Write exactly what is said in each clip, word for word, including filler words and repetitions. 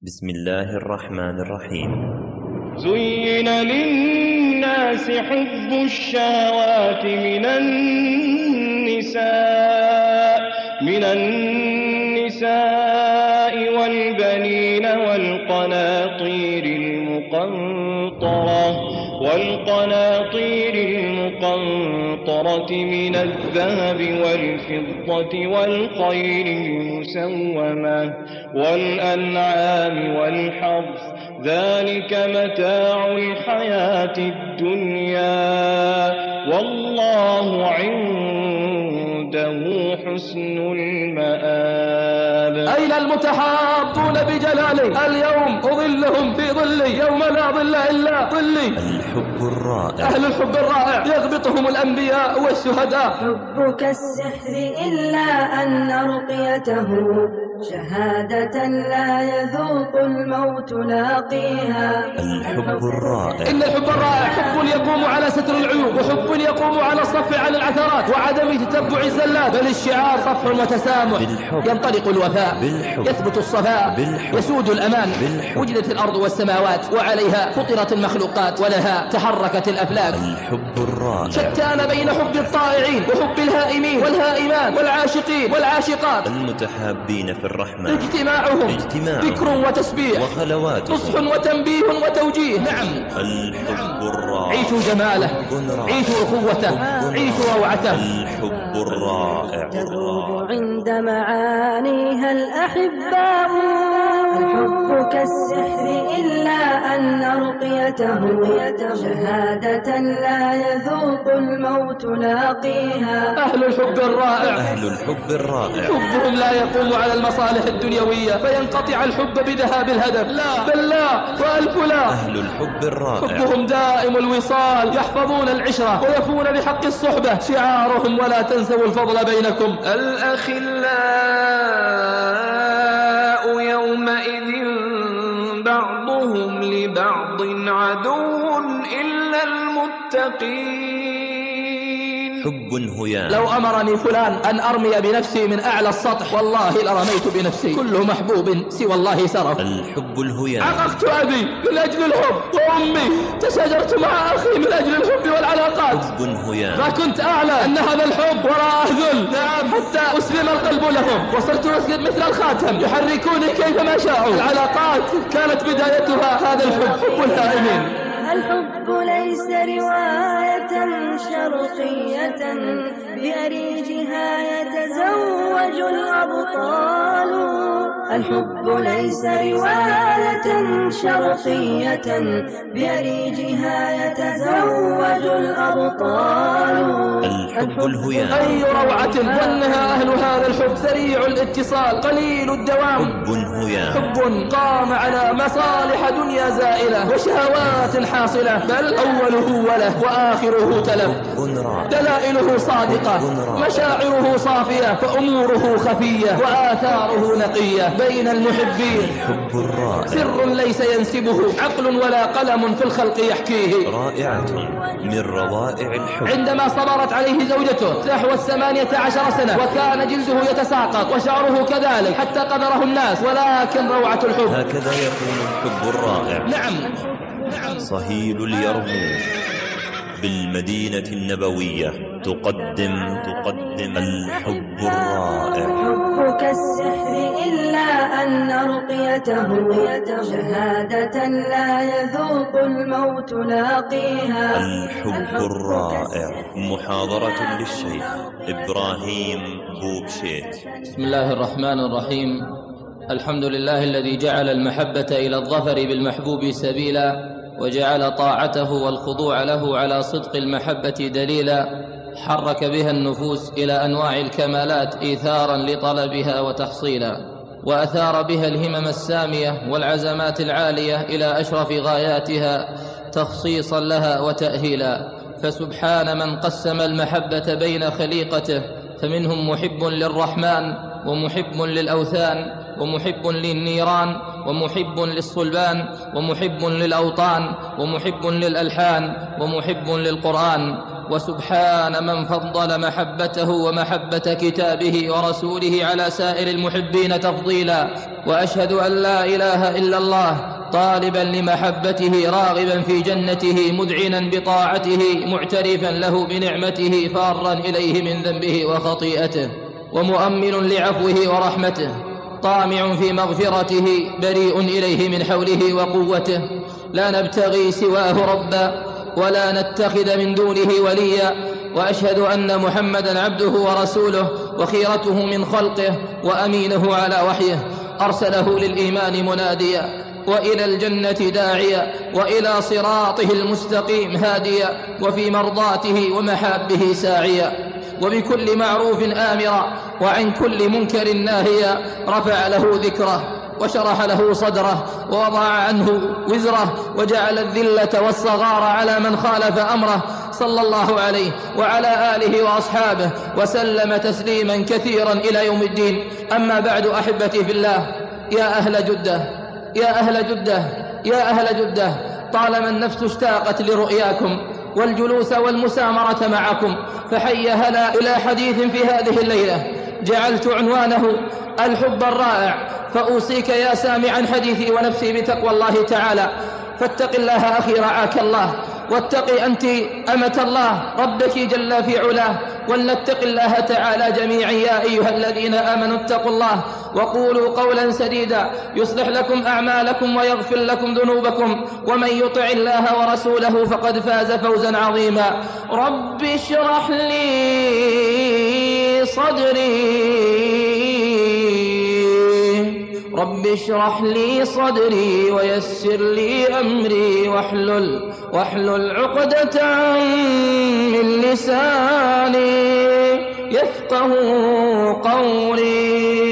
بسم الله الرحمن الرحيم. زين للناس حب الشهوات من النساء من النساء والبنين والقناطير المقنطرة والقناطير المقنطرة من الذهب والفضة والخيل المسومة والأنعام والحرث، ذلك متاع الحياة الدنيا، والله عنده حسن المآب. أين المتحابون بجلالي؟ اليوم أظلهم في ظلي يوم لا ظل إلا ظلي. الحب الرائع. أهل الحب الرائع يغبطهم الأنبياء والشهداء. حبك السحر إلا أن رقيته شهادة لا يذوق الموت لاقيها. الحب الرائع. إن الحب الرائع حب يقوم على ستر العيوب، وحب يقوم على الصف عن العثرات وعدم تتبع الزلات، بل الشعار صفح وتسامح. بالحب ينطلق الوفاء، بالحب يثبت الصفاء، بالحب يسود الأمان. بالحب وجدت الأرض والسماوات وعليها فطرت المخلوقات ولها تحركت الأفلاك. الحب الرائع. شتان بين حب الطائعين وحب الهائمين والهائمان والعاشقين والعاشقات. المتحابين في الرحمن اجتماعهم اجتماع ذكر وتسبيح وخلوات نصح وتنبيه وتوجيه. نعم، الحب الرائع. عيشوا جماله، عيشوا أخوته، عيشوا روعته. الحب الرائع. تذوب عند معانيها الأحباء. الحب كالسحر إلا أن رقيته شهادة لا يذوق الموت لاقيها. أهل الحب الرائع. أهل الحب الرائع. حبهم لا يقوم على المصالح الدنيوية فينقطع الحب بذهاب الهدف، لا بل لا وألف لا. أهل الحب الرائع. حبهم دائم الوصال، يحفظون العشرة ويفون بحق الصحبة. شعارهم ولا تنسوا الفضل بينكم. الأخلاء يومئذ بعضهم لبعض عدو إلا المتقين. حب هيام. لو أمرني فلان أن أرمي بنفسي من أعلى السطح والله لرميت بنفسي. كل محبوب سوى الله سرف. الحب الهيام. عققت أبي من أجل الحب وأمي، تشاجرت مع أخي من أجل الحب والعلاقات. حب هيام. ما كنت أعلى أن هذا الحب وراءه ذل، نعم، حتى أسلم القلب لهم وصرت أسجد مثل الخاتم يحركوني كيفما شاءوا. العلاقات كانت بدايتها هذا الحب، حب الهائمين. الحب ليس رواية شرقية بأريجها يتزوج الأبطال. الحب ليس رواية شرقية بأريجها يتزوج الأبطال. الحب الهيام. أي روعة ظنها أهل هذا الحب، سريع الاتصال قليل الدوام. حب هيام. حب قام على مصالح دنيا زائلة وشهوات حاصلة، بل أوله وله وآخره تلف. دلائله صادقة، مشاعره صافية، فأموره خفية وآثاره نقية بين المحبين. حب الرائع. سر ليس ينسبه عقل ولا قلم في الخلق يحكيه. رائعة من روائع الحب. عندما صبرت عليه زوجته نحو الثمانية عشر سنة وكان جلده يتساقط وشعره كذلك حتى قدره الناس، ولكن روعة الحب. هكذا يكون الحب الرائع. نعم، صهيل اليرموك بالمدينة النبوية تقدم تقدم الحب الرائع. حبك السحر إلا أن رقيته شهادة لا يذوق الموت لاقيها. الحب الرائع. محاضرة للشيخ إبراهيم بوبشيت. بسم الله الرحمن الرحيم. الحمد لله الذي جعل المحبة إلى الظفر بالمحبوب سبيلا، وجعل طاعته والخضوع له على صدق المحبة دليلا، حرك بها النفوس إلى أنواع الكمالات إيثارا لطلبها وتحصيلا، وأثار بها الهمم السامية والعزمات العالية إلى أشرف غاياتها تخصيصا لها وتأهيلا. فسبحان من قسم المحبة بين خليقته، فمنهم محب للرحمن ومحب للأوثان ومحب للنيران ومحب للصلبان ومحب للأوطان ومحب للألحان ومحب للقرآن وسبحان من فضل محبته ومحبة كتابه ورسوله على سائر المحبين تفضيلا. وأشهد أن لا إله إلا الله طالبا لمحبته راغبا في جنته مذعنا بطاعته معترفا له بنعمته فارا إليه من ذنبه وخطيئته ومؤمل لعفوه ورحمته طامع في مغفرته بريء إليه من حوله وقوته لا نبتغي سواه ربا ولا نتخذ من دونه وليا. وأشهد أن محمدا عبده ورسوله وخيرته من خلقه وأمينه على وحيه أرسله للإيمان مناديا وإلى الجنة داعيا وإلى صراطه المستقيم هاديا وفي مرضاته ومحابه ساعيا وبكل معروف آمرا وعن كل منكر ناهيا. رفع له ذكره وشرح له صدره ووضع عنه وزره وجعل الذلة والصغار على من خالف أمره صلى الله عليه وعلى آله وأصحابه وسلم تسليما كثيرا إلى يوم الدين. أما بعد أحبتي في الله، يا أهل جدة يا أهل جدة يا أهل جدة طالما النفس اشتاقت لرؤياكم والجلوس والمسامرة معكم، فحي هلا إلى حديث في هذه الليلة جعلت عنوانه الحب الرائع. فأوصيك يا سامعا حديثي ونفسي بتقوى الله تعالى، فاتق الله أخي رعاك الله، واتقي أنت أمة الله ربك جل في علاه، ولنتق الله تعالى جميعا يا أيها الذين آمنوا اتقوا الله وقولوا قولا سديدا يصلح لكم أعمالكم ويغفر لكم ذنوبكم، ومن يطع الله ورسوله فقد فاز فوزا عظيما. رب اشرح لي صدري رب اشرح لي صدري ويسر لي أمري واحلل واحلل عقدة من لساني يفقه قولي.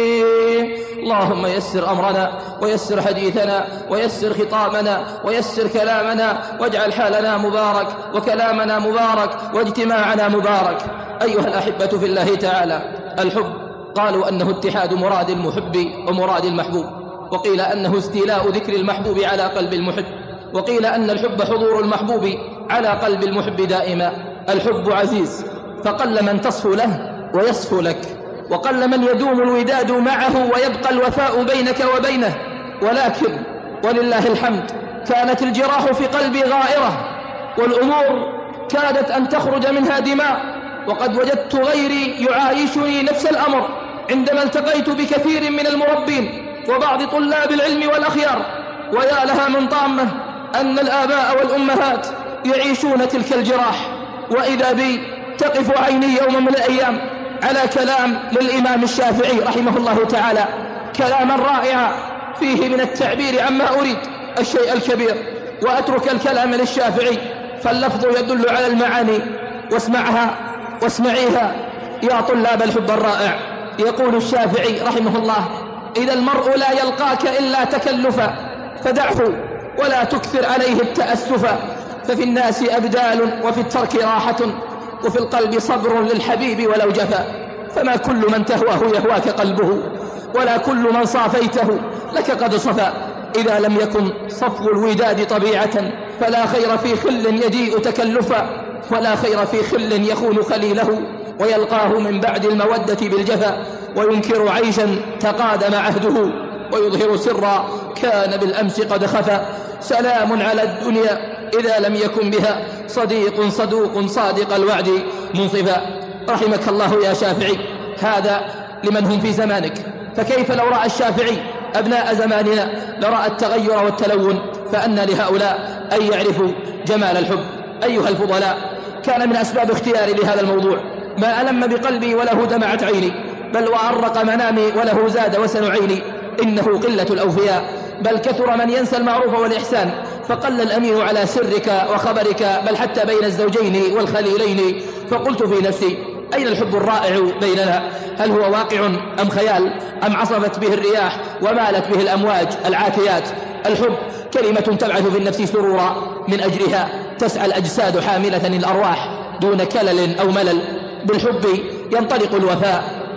اللهم يسر أمرنا ويسر حديثنا ويسر خطابنا ويسر كلامنا، واجعل حالنا مبارك وكلامنا مبارك واجتماعنا مبارك. أيها الأحبة في الله تعالى، الحب قالوا أنه اتحاد مراد المحب ومراد المحبوب، وقيل أنه استيلاء ذكر المحبوب على قلب المحب، وقيل أن الحب حضور المحبوب على قلب المحب دائما. الحب عزيز، فقل من تصفو له ويصفو لك، وقل من يدوم الوداد معه ويبقى الوفاء بينك وبينه. ولكن ولله الحمد كانت الجراح في قلبي غائرة، والأمور كادت أن تخرج منها دماء، وقد وجدت غيري يعايشني نفس الأمر عندما التقيت بكثير من المربين وبعض طلاب العلم والأخيار. ويا لها من طامة أن الآباء والأمهات يعيشون تلك الجراح، وإذا بي تقف عيني يوم من الأيام على كلام للإمام الشافعي رحمه الله تعالى، كلاما رائعا فيه من التعبير عما أريد الشيء الكبير، وأترك الكلام للشافعي فاللفظ يدل على المعاني. واسمعها واسمعيها يا طلاب الحب الرائع. يقول الشافعي رحمه الله: إذا المرء لا يلقاك إلا تكلفا فدعه ولا تكثر عليه التأسفا، ففي الناس أبدال وفي الترك راحة وفي القلب صبر للحبيب ولو جفا، فما كل من تهواه يهواك قلبه ولا كل من صافيته لك قد صفا. إذا لم يكن صفو الوداد طبيعة فلا خير في خل يجيء تكلفا، ولا خير في خل يخون خليله ويلقاه من بعد المودة بالجفا، وينكر عيشا تقادم عهده ويظهر سرا كان بالأمس قد خفا. سلام على الدنيا إذا لم يكن بها صديق صدوق صادق الوعد منصفا. رحمك الله يا شافعي. هذا لمن هم في زمانك، فكيف لو رأى الشافعي أبناء زماننا لرأى التغير والتلون، فأن لهؤلاء أن يعرفوا جمال الحب. أيها الفضلاء، كان من أسباب اختياري لهذا الموضوع ما ألم بقلبي وله دمعت عيني، بل وأرق منامي وله زاد وسن عيني، إنه قلة الأوفياء، بل كثر من ينسى المعروف والإحسان، فقل الأمين على سرك وخبرك، بل حتى بين الزوجين والخليلين. فقلت في نفسي: أين الحب الرائع بيننا؟ هل هو واقع أم خيال أم عصفت به الرياح ومالت به الأمواج العاتيات؟ الحب كلمة تبعث في النفس سرورا، من أجلها تسعى الأجساد حاملة الأرواح دون كلل أو ملل. بالحب ينطلق الوفاء،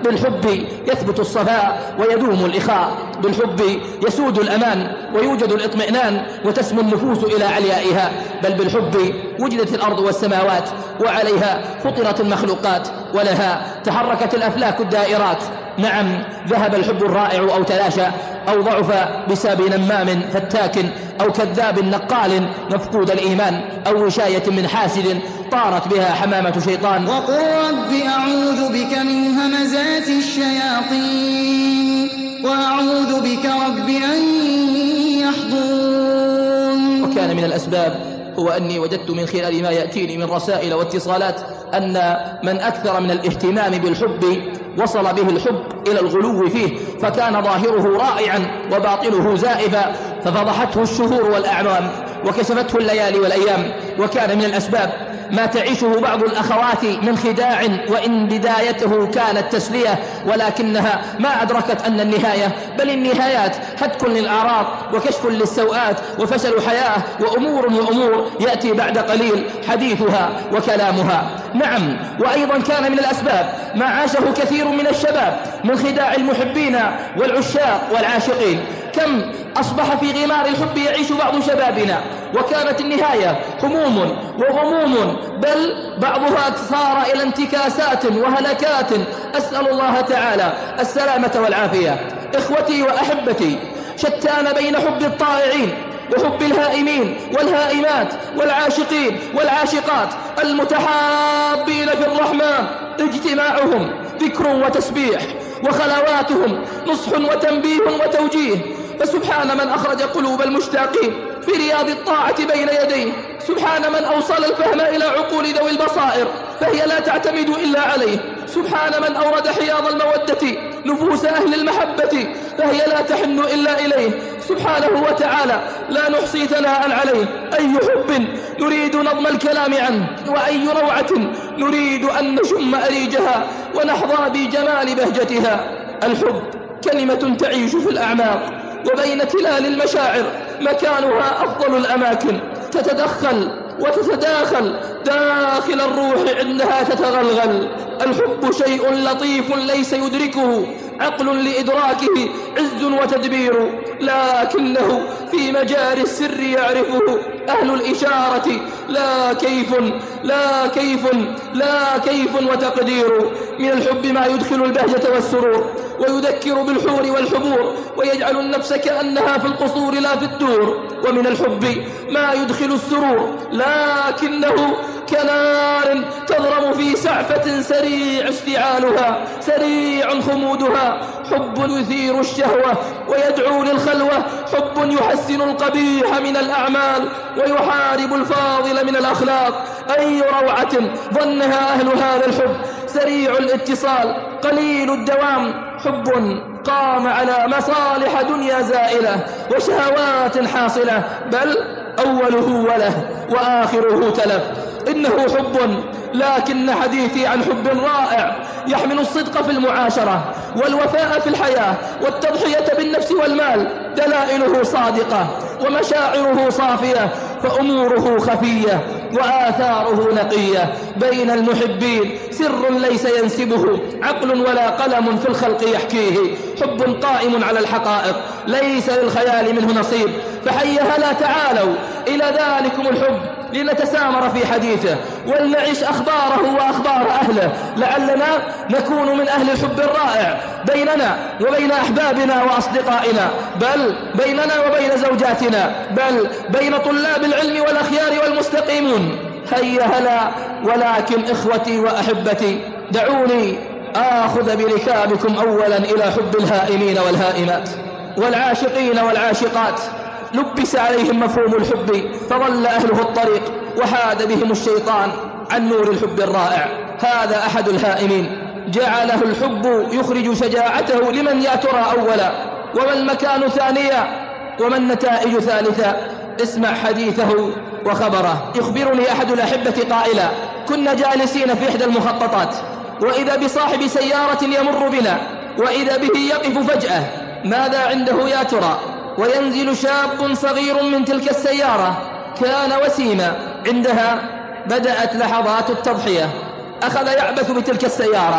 بالحب يثبت الصفاء ويدوم الإخاء، بالحب يسود الأمان ويوجد الاطمئنان وتسمو النفوس إلى عليائها، بل بالحب وجدت الأرض والسماوات وعليها فطرت المخلوقات ولها تحركت الأفلاك الدائرات. نعم، ذهب الحب الرائع أو تلاشى أو ضعف بسبب نمام فتاك أو كذاب نقال مفقود الإيمان أو وشاية من حاسد طارت بها حمامة شيطان. وقل رب أعوذ بك من همزات الشياطين وأعوذ بك رب أن يحضرون. وكان من الأسباب هو أني وجدت من خلال ما يأتيني من رسائل واتصالات أن من أكثر من الاهتمام بالحب وصل به الحب إلى الغلو فيه، فكان ظاهره رائعا وباطنه زائفا، ففضحته الشهور والأعوام وكشفته الليالي والأيام. وكان من الأسباب ما تعيشه بعض الأخوات من خداع، وإن بدايته كانت تسلية ولكنها ما أدركت أن النهاية بل النهايات هتك للأعراض وكشف للسوءات وفشل حياة وأمور وأمور يأتي بعد قليل حديثها وكلامها. نعم، وأيضا كان من الأسباب ما عاشه كثير من الشباب من خداع المحبين والعشاق والعاشقين. كم أصبح في غمار الحب يعيش بعض شبابنا وكانت النهاية هموم وغموم، بل بعضها صار إلى انتكاسات وهلكات. أسأل الله تعالى السلامة والعافية. إخوتي وأحبتي، شتان بين حب الطائعين وحب الهائمين والهائمات والعاشقين والعاشقات المتحابين في الرحمن. اجتماعهم ذكر وتسبيح، وخلواتهم نصح وتنبيه وتوجيه. فسبحان من أخرج قلوب المشتاقين في رياض الطاعة بين يديه، سبحان من أوصل الفهم إلى عقول ذوي البصائر فهي لا تعتمد إلا عليه، سبحان من أورد حياض المودة نفوس أهل المحبة فهي لا تحن إلا إليه، سبحانه وتعالى لا نحصي ثناء عليه. أي حب نريد نظم الكلام عنه، وأي روعة نريد أن نشم أريجها ونحظى بجمال بهجتها. الحب كلمة تعيش في الأعماق وبين تلال المشاعر، مكانها أفضل الأماكن، تتدخل وتتداخل داخل الروح عندها تتغلغل. الحب شيء لطيف ليس يدركه عقل لإدراكه عز وتدبير، لكنه في مجاري السر يعرفه أهل الإشارة لا كيف لا كيف لا كيف وتقدير. من الحب ما يدخل البهجة والسرور ويذكر بالحور والحبور ويجعل النفس كأنها في القصور لا في الدور. ومن الحب ما يدخل السرور لكنه كنار تضرم في سعفة سريع اشتعالها سريع خمودها. حب يثير الشهوة ويدعو للخلوة، حب يحسن القبيح من الأعمال ويحارب الفاضل من الأخلاق. أي روعة ظنها أهل هذا الحب، سريع الاتصال قليل الدوام، حب قام على مصالح دنيا زائلة وشهوات حاصلة، بل أوله وله وآخره تلف. إنه حب، لكن حديثي عن حب رائع يحمل الصدق في المعاشرة والوفاء في الحياة والتضحية بالنفس والمال. دلائله صادقة ومشاعره صافية، فأموره خفية وآثاره نقية. بين المحبين سر ليس ينسبه عقل ولا قلم في الخلق يحكيه. حب قائم على الحقائق ليس للخيال منه نصيب. فحي هلا تعالوا إلى ذلكم الحب لنتسامر في حديثه ولنعيش أخباره وأخبار أهله، لعلنا نكون من أهل الحب الرائع بيننا وبين أحبابنا وأصدقائنا، بل بيننا وبين زوجاتنا، بل بين طلاب العلم والأخيار والمستقيمون. هيا هلا. ولكن إخوتي وأحبتي، دعوني آخذ بركابكم أولا إلى حب الهائمين والهائمات والعاشقين والعاشقات. لبس عليهم مفهوم الحب فضل أهله الطريق وحاد بهم الشيطان عن نور الحب الرائع. هذا أحد الهائمين، جعله الحب يخرج شجاعته لمن يا ترى أولا، وما المكان ثانيا، وما النتائج ثالثا. اسمع حديثه وخبره. يخبرني أحد الأحبة قائلا: كنا جالسين في إحدى المخططات، وإذا بصاحب سيارة يمر بنا، وإذا به يقف فجأة. ماذا عنده يا ترى؟ وينزل شاب صغير من تلك السيارة، كان وسيما. عندها بدأت لحظات التضحية، أخذ يعبث بتلك السيارة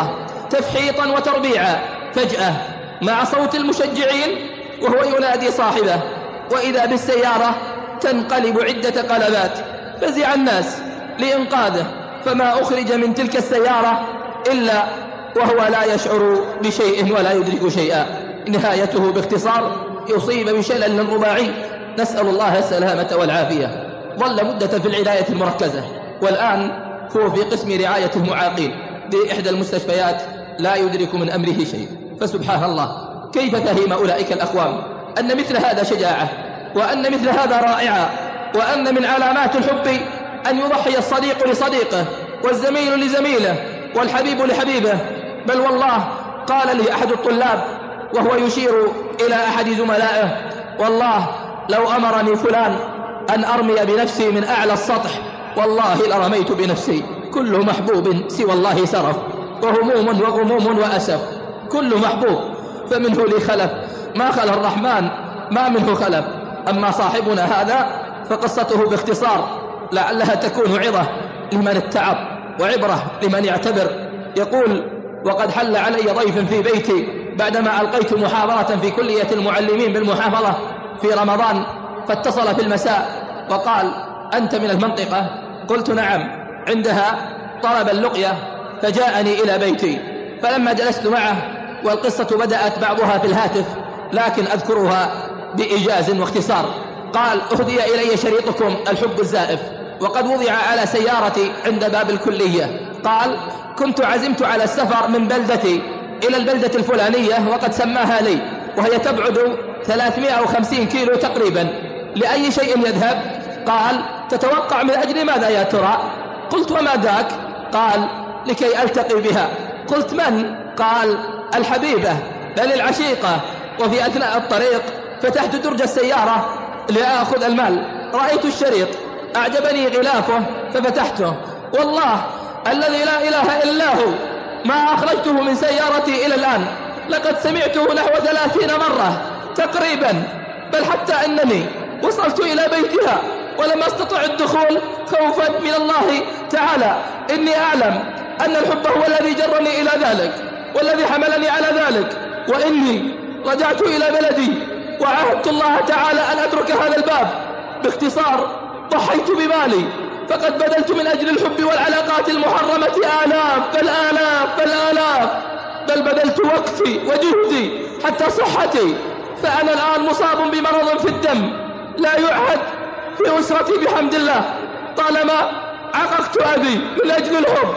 تفحيطا وتربيعا، فجأة مع صوت المشجعين وهو ينادي صاحبه، وإذا بالسيارة تنقلب عدة قلبات. فزع الناس لإنقاذه، فما أخرج من تلك السيارة إلا وهو لا يشعر بشيء ولا يدرك شيئا. نهايته باختصار يصيب بشلل رباعي، نسأل الله السلامة والعافية. ظل مدة في العناية المركزة، والآن هو في قسم رعاية المعاقين بإحدى المستشفيات، لا يدرك من أمره شيء. فسبحان الله، كيف فهم أولئك الأقوام أن مثل هذا شجاعة، وأن مثل هذا رائعة، وأن من علامات الحب أن يضحي الصديق لصديقه، والزميل لزميله، والحبيب لحبيبه. بل والله قال لي أحد الطلاب وهو يشير إلى أحد زملائه: والله لو أمرني فلان أن أرمي بنفسي من أعلى السطح والله لرميت بنفسي. كل محبوب سوى الله سرف، وهموم وغموم وأسف، كل محبوب فمنه لي خلف، ما خلا الرحمن ما منه خلف. أما صاحبنا هذا فقصته باختصار لعلها تكون عظة لمن اتعظ وعبرة لمن يعتبر. يقول: وقد حل علي ضيف في بيتي بعدما ألقيت محاضرة في كلية المعلمين بالمحافظة في رمضان، فاتصل في المساء وقال: أنت من المنطقة؟ قلت: نعم. عندها طلب اللقية، فجاءني إلى بيتي، فلما جلست معه والقصة بدأت بعضها في الهاتف لكن أذكرها بإيجاز واختصار. قال: أهدي إلي شريطكم الحب الزائف، وقد وضع على سيارتي عند باب الكلية. قال: كنت عزمت على السفر من بلدتي إلى البلدة الفلانية وقد سماها لي، وهي تبعد ثلاثمائة وخمسين كيلو تقريبا. لأي شيء يذهب؟ قال: تتوقع من أجل ماذا يا ترى؟ قلت: وما ذاك؟ قال: لكي ألتقي بها. قلت: من؟ قال: الحبيبة، بل العشيقة. وفي أثناء الطريق فتحت درج السيارة لأخذ المال، رأيت الشريط أعجبني غلافه ففتحته، والله الذي لا إله إلا هو ما أخرجته من سيارتي إلى الآن، لقد سمعته نحو ثلاثين مرة تقريبا، بل حتى أنني وصلت إلى بيتها ولم أستطع الدخول خوفا من الله تعالى. إني أعلم أن الحب هو الذي جرني إلى ذلك والذي حملني على ذلك، وإني رجعت إلى بلدي وعاهدت الله تعالى أن أترك هذا الباب. باختصار ضحيت بمالي، فقد بذلت من أجل الحب والعلاقات المحرمة آلاف بل آلاف بل آلاف، بل بذلت وقتي وجهدي حتى صحتي، فأنا الآن مصاب بمرض في الدم لا يعهد في أسرتي بحمد الله. طالما عققت أبي من أجل الحب،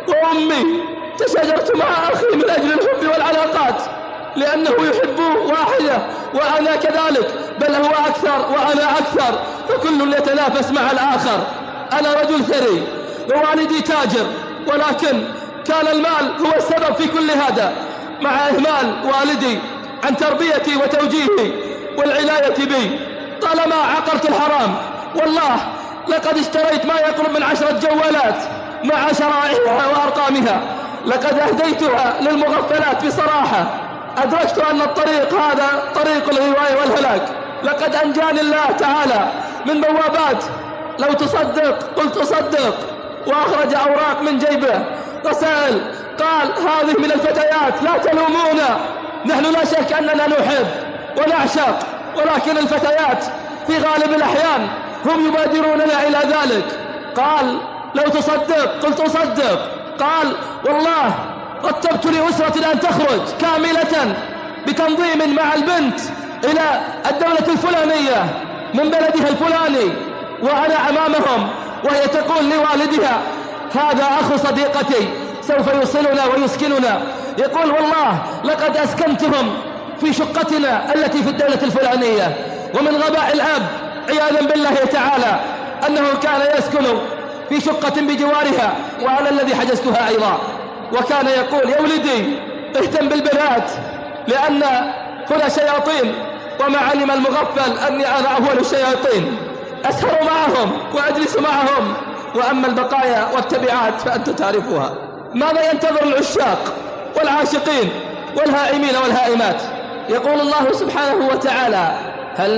وأمي تشاجرت مع أخي من أجل الحب والعلاقات، لأنه يحب واحدة وأنا كذلك، بل هو أكثر وأنا أكثر، فكل يتنافس مع الآخر. أنا رجل ثري ووالدي تاجر، ولكن كان المال هو السبب في كل هذا، مع إهمال والدي عن تربيتي وتوجيهي والعناية بي. طالما عقرت الحرام، والله لقد اشتريت ما يقرب من عشرة جوالات مع شرائحها وأرقامها، لقد أهديتها للمغفلات. بصراحة أدركت أن الطريق هذا طريق الغواية والهلاك. لقد أنجاني الله تعالى من بوابات، لو تصدق قلت أصدق، وأخرج أوراق من جيبه رسائل، قال: هذه من الفتيات، لا تلومونا، نحن لا شك أننا نحب ونعشق، ولكن الفتيات في غالب الأحيان هم يبادروننا إلى ذلك. قال: لو تصدق قلت أصدق. قال: والله رتبت لأسرة أن تخرج كاملة بتنظيم مع البنت إلى الدولة الفلانية من بلدها الفلاني، وأنا أمامهم وهي تقول لوالدها: هذا أخو صديقتي سوف يوصلنا ويسكننا. يقول: والله لقد أسكنتهم في شقتنا التي في الدولة الفلانية. ومن غباء الأب عياذا بالله تعالى أنه كان يسكن في شقة بجوارها، وأنا الذي حجزتها أيضا. وكان يقول: يا ولدي اهتم بالبنات لأن هنا شياطين، وما علم المغفل أني أنا أول الشياطين، أسهر معهم وأجلس معهم، وأما البقايا والتبعات فأنت تعرفها. ماذا ينتظر العشاق والعاشقين والهائمين والهائمات؟ يقول الله سبحانه وتعالى: هل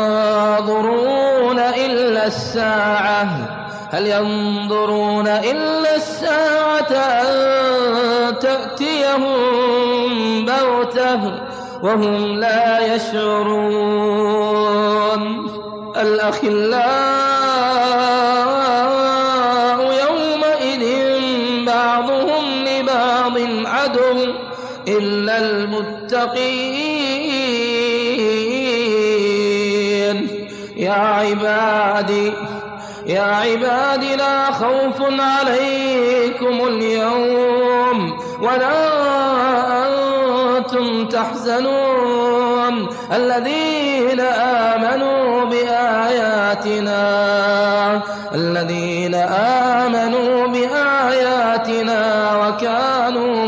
ينظرون إلا الساعة هل ينظرون إلا الساعة أن تأتيهم يأتونهم بغتة وهم لا يشعرون الأخلاء يومئذ بعضهم لبعض عدو إلا المتقين يا عبادي يا عبادي لا خوف عليكم اليوم ولا أنتم تحزنون الذين آمنوا بآياتنا الذين آمنوا بآياتنا وكانوا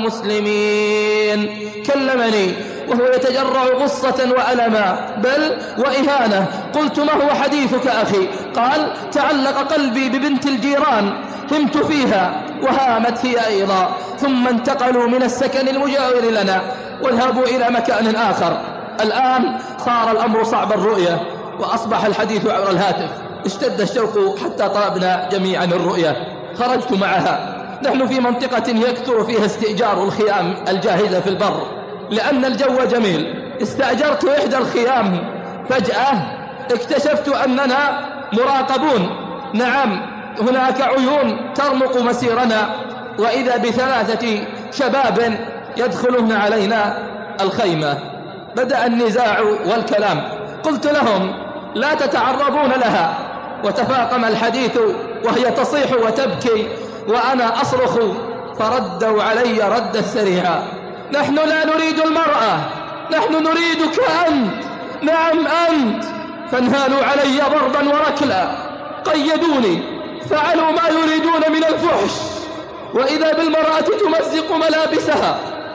مسلمين. كلمني وهو يتجرع غصة وألما بل وإهانة. قلت ما هو حديثك أخي؟ قال تعلق قلبي ببنت الجيران همت فيها وهامت هي أيضا ثم انتقلوا من السكن المجاور لنا وذهبوا إلى مكان آخر. الآن صار الأمر صعب الرؤية وأصبح الحديث عبر الهاتف. اشتد الشوق حتى طلبنا جميعا الرؤية. خرجت معها. نحن في منطقة يكثر فيها استئجار الخيام الجاهزة في البر لأن الجو جميل. استأجرت إحدى الخيام فجأة اكتشفت أننا مراقبون. نعم هناك عيون ترمق مسيرنا وإذا بثلاثة شباب يدخلون علينا الخيمة. بدأ النزاع والكلام. قلت لهم لا تتعرضون لها وتفاقم الحديث وهي تصيح وتبكي وأنا أصرخ فردوا علي ردا سريعا. نحن لا نريد المرأة نحن نريدك أنت. نعم أنت. فانهالوا علي ضربا وركلا قيدوني فعلوا ما يريدون من الفحش وإذا بالمرأة تمزق ملابسها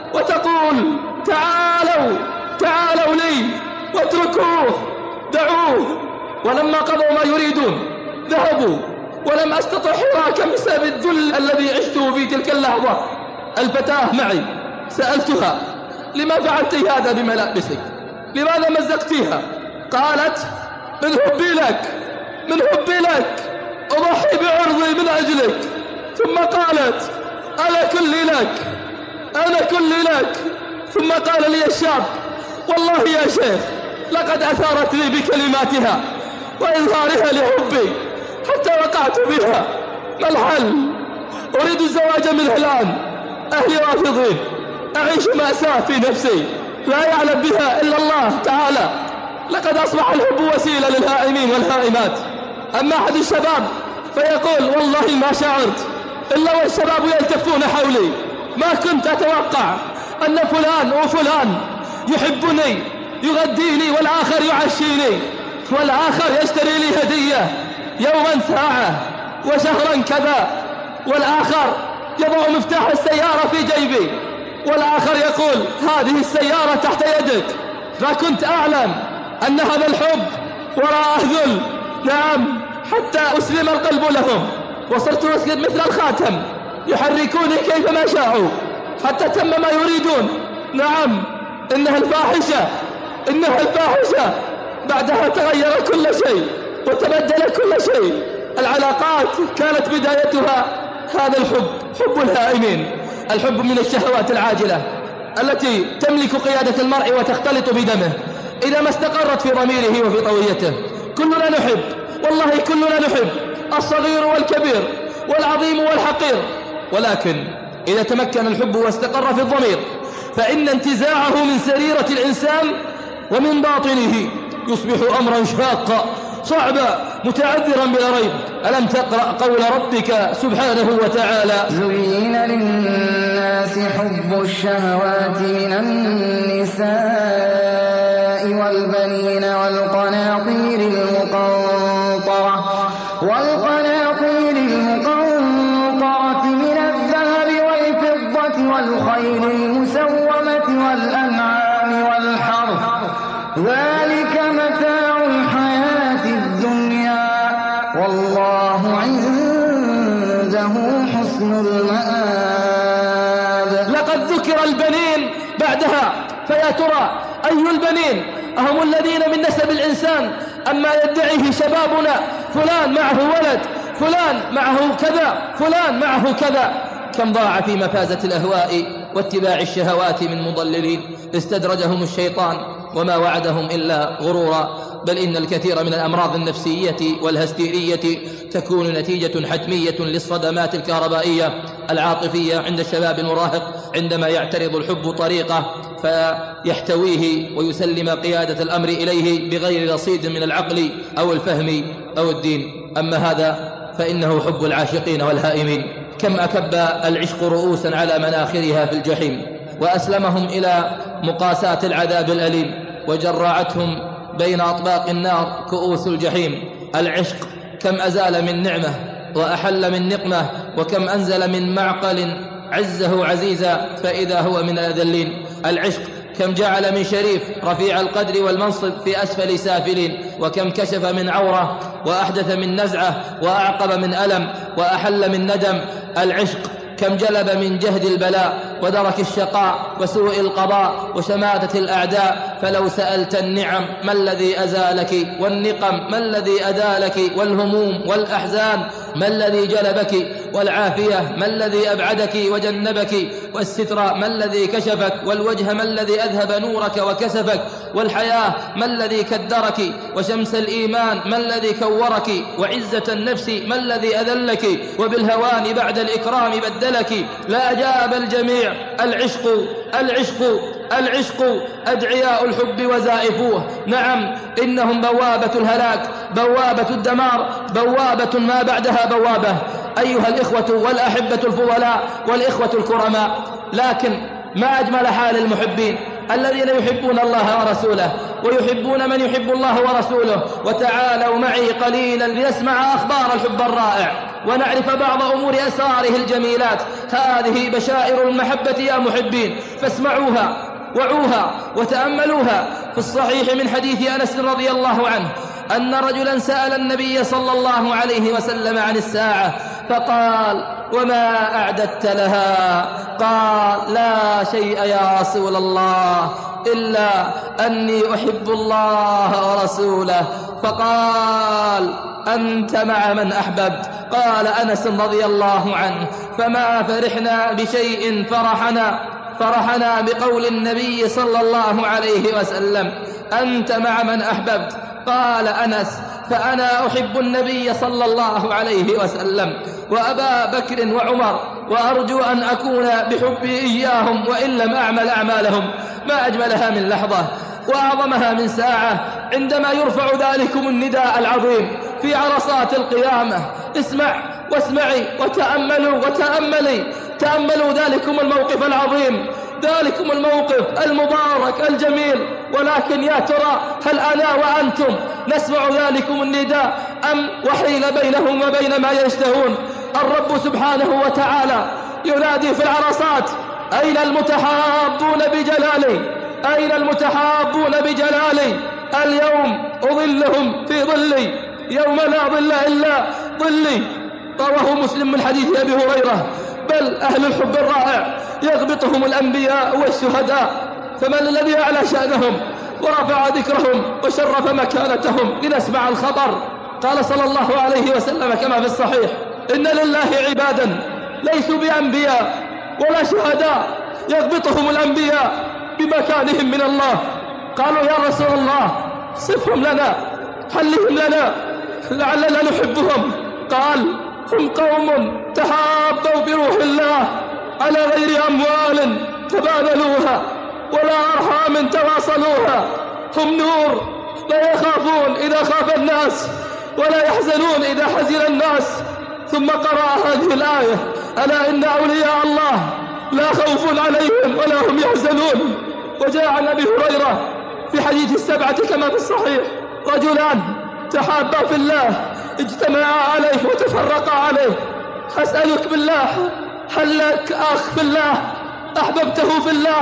وتقول تعالوا تعالوا لي واتركوه دعوه. ولما قضوا ما يريدون ذهبوا ولم أستطع حراكا بسبب الذل الذي عشته في تلك اللحظة. الفتاة معي سألتها لما فعلت هذا بملابسك؟ لماذا مزقتيها؟ قالت من حبي لك من حبي لك أضحي بعرضي من أجلك. ثم قالت أنا كلي لك أنا كلي لك. ثم قال لي الشاب والله يا شيخ لقد أثارت لي بكلماتها وإظهارها لحبي حتى وقعت بها. ما الحل؟ أريد الزواج منها الآن. أهلي رافضين. أعيش مأساة في نفسي لا يعلم بها إلا الله تعالى. لقد أصبح الحب وسيلة للهائمين والهائمات. أما أحد الشباب فيقول والله ما شعرت إلا والشباب يلتفون حولي. ما كنت أتوقع أن فلان وفلان يحبني يغديني والآخر يعشيني والآخر يشتري لي هدية يوما ساعة وشهرا كذا والآخر يضع مفتاح السيارة في جيبي والآخر يقول هذه السيارة تحت يدك. ما كنت أعلم أن هذا الحب وراءه ذل. نعم حتى أسلم القلب لهم وصرت أسلم مثل الخاتم يحركوني كيفما شاءوا حتى تم ما يريدون. نعم إنها الفاحشة إنها الفاحشة. بعدها تغير كل شيء وتبدل كل شيء. العلاقات كانت بدايتها هذا الحب حب الهائمين. الحب من الشهوات العاجلة التي تملك قيادة المرء وتختلط بدمه إذا ما استقرت في ضميره وفي طويته. كلنا نحب والله كلنا نحب الصغير والكبير والعظيم والحقير ولكن إذا تمكن الحب واستقر في الضمير فإن انتزاعه من سريرة الإنسان ومن باطنه يصبح أمرا شاقا صعبا متعذرا بلا ريب. ألم تقرأ قول ربك سبحانه وتعالى زين للناس حب الشهوات من النساء والبنين والقناطير المقنطرة والقناطير المقنطرة من الذهب والفضة والخيل المسومة والأنعام والحرث ذلك متاع الحياة الدنيا والله عنده حسن المآب. لقد ذكر البنين بعدها فيا ترى أي البنين أهم الذين من نسب الإنسان أما يدعيه شبابنا فلان معه ولد فلان معه كذا فلان معه كذا. كم ضاع في مفازة الأهواء واتباع الشهوات من مضللين استدرجهم الشيطان وما وعدهم إلا غرورا، بل إن الكثير من الأمراض النفسية والهستيرية تكون نتيجة حتمية للصدمات الكهربائية العاطفية عند الشباب المراهق عندما يعترض الحب طريقة فيحتويه ويسلم قيادة الأمر إليه بغير رصيد من العقل أو الفهم أو الدين. أما هذا فإنه حب العاشقين والهائمين. كم أكب العشق رؤوسا على مناخرها في الجحيم وأسلمهم إلى مقاساة العذاب الأليم، وجرعتهم بين أطباق النار كؤوس الجحيم. العشق كم أزال من نعمة وأحل من نقمة، وكم أنزل من معقل عزه عزيزا فإذا هو من الأذلين. العشق كم جعل من شريف رفيع القدر والمنصب في أسفل سافلين، وكم كشف من عورة وأحدث من نزعة وأعقب من ألم وأحل من ندم. العشق كم جلب من جهد البلاء ودرك الشقاء وسوء القضاء وشماتة الأعداء. فلو سألت النعم ما الذي أزالك، والنقم ما الذي أدالك، والهموم والأحزان ما الذي جلبك، والعافية ما الذي أبعدك وجنبك، والستر ما الذي كشفك، والوجه ما الذي أذهب نورك وكسفك، والحياة ما الذي كدرك، وشمس الإيمان ما الذي كورك، وعزة النفس ما الذي أذلك، وبالهوان بعد الإكرام بدلك. لا أجاب الجميع العشق العشق العشق أدعياء الحب وزائفوه. نعم إنهم بوابة الهلاك، بوابة الدمار، بوابة ما بعدها بوابة. أيها الإخوة والأحبة الفضلاء والإخوة الكرماء، لكن ما أجمل حال المحبين الذين يحبون الله ورسوله ويحبون من يحب الله ورسوله. وتعالوا معي قليلا لنسمع أخبار الحب الرائع ونعرف بعض أمور أسراره الجميلات. هذه بشائر المحبة يا محبين، فاسمعوها وعوها وتأملوها. في الصحيح من حديث أنس رضي الله عنه أن رجلا سأل النبي صلى الله عليه وسلم عن الساعة فقال: وما أعددت لها؟ قال: لا شيء يا رسول الله إلا أني أحب الله ورسوله. فقال: أنت مع من أحببت. قال أنس رضي الله عنه: فما فرحنا بشيء فرحنا فرحنا بقول النبي صلى الله عليه وسلم: أنت مع من أحببت. قال أنس: فأنا أحب النبي صلى الله عليه وسلم وأبا بكر وعمر، وأرجو أن أكون بحبي إياهم وإن لم أعمل أعمالهم. ما أجملها من لحظة وأعظمها من ساعة عندما يرفع ذلكم النداء العظيم في عرصات القيامة. اسمع واسمعي وتأملوا وتأملي تأملوا ذلكم الموقف العظيم، ذلكم الموقف المبارك الجميل. ولكن يا ترى هل أنا وأنتم نسمع ذلكم النداء أم وحيل بينهم وبين ما يشتهون؟ الرب سبحانه وتعالى ينادي في العرصات: أين المتحابون بجلالي؟ أين المتحابون بجلالي؟ اليوم أظلهم في ظلي يوم لا ظل إلا ظلي. رواه مسلم من حديث أبي هريرة. بل أهل الحب الرائع يغبطهم الأنبياء والشهداء، فمن الذي أعلى شأنهم ورفع ذكرهم وشرف مكانتهم؟ لنسمع الخبر. قال صلى الله عليه وسلم كما في الصحيح: إن لله عبادا ليسوا بأنبياء ولا شهداء يغبطهم الأنبياء بمكانهم من الله. قالوا: يا رسول الله صفهم لنا، حلهم لنا لعلنا نحبهم. قال: هم قوم تحابوا بروح الله على غير أموال تبادلوها ولا أرحام تواصلوها. هم نور لا يخافون إذا خاف الناس ولا يحزنون إذا حزن الناس. ثم قرأ هذه الآية: ألا إن أولياء الله لا خوف عليهم ولا هم يحزنون. وجاء عن أبي هريرة في حديث السبعة كما في الصحيح: رجلان تحابا في الله اجتمعا عليه وتفرقا عليه. أسألك بالله، هل لك أخ في الله أحببته في الله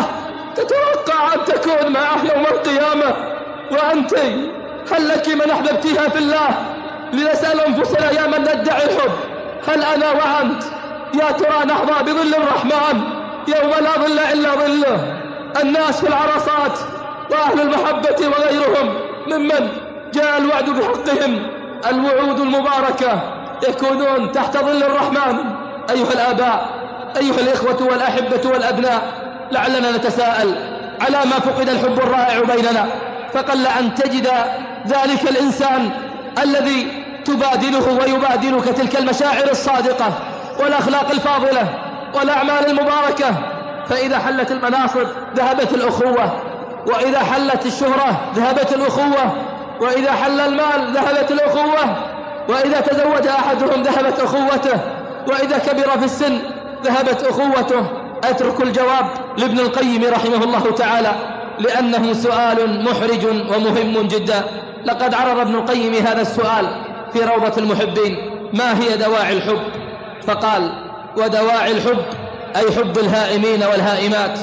تتوقع أن تكون معه يوم القيامة؟ وأنت هل لك من أحببتها في الله؟ لنسأل أنفسنا يا من ندعي الحب: هل أنا وأنت يا ترى نحظى بظل الرحمن يوم لا ظل إلا ظله؟ الناس في العرصات وأهل المحبة وغيرهم ممن جاء الوعد بحقهم، الوعود المباركة، يكونون تحت ظل الرحمن. أيها الآباء، أيها الإخوة والأحبة والأبناء، لعلنا نتساءل على ما فقد الحب الرائع بيننا، فقل أن تجد ذلك الإنسان الذي تبادله ويبادلك تلك المشاعر الصادقة والأخلاق الفاضلة والأعمال المباركة. فإذا حلت المناصب ذهبت الأخوة، وإذا حلت الشهرة ذهبت الأخوة، وإذا حل المال ذهبت الأخوة، وإذا تزوج أحدهم ذهبت أخوته، وإذا كبر في السن ذهبت أخوته. أترك الجواب لابن القيم رحمه الله تعالى لأنه سؤال محرج ومهم جدا. لقد عرض ابن القيم هذا السؤال في روضة المحبين: ما هي دواعي الحب؟ فقال: ودواعي الحب أي حب الهائمين والهائمات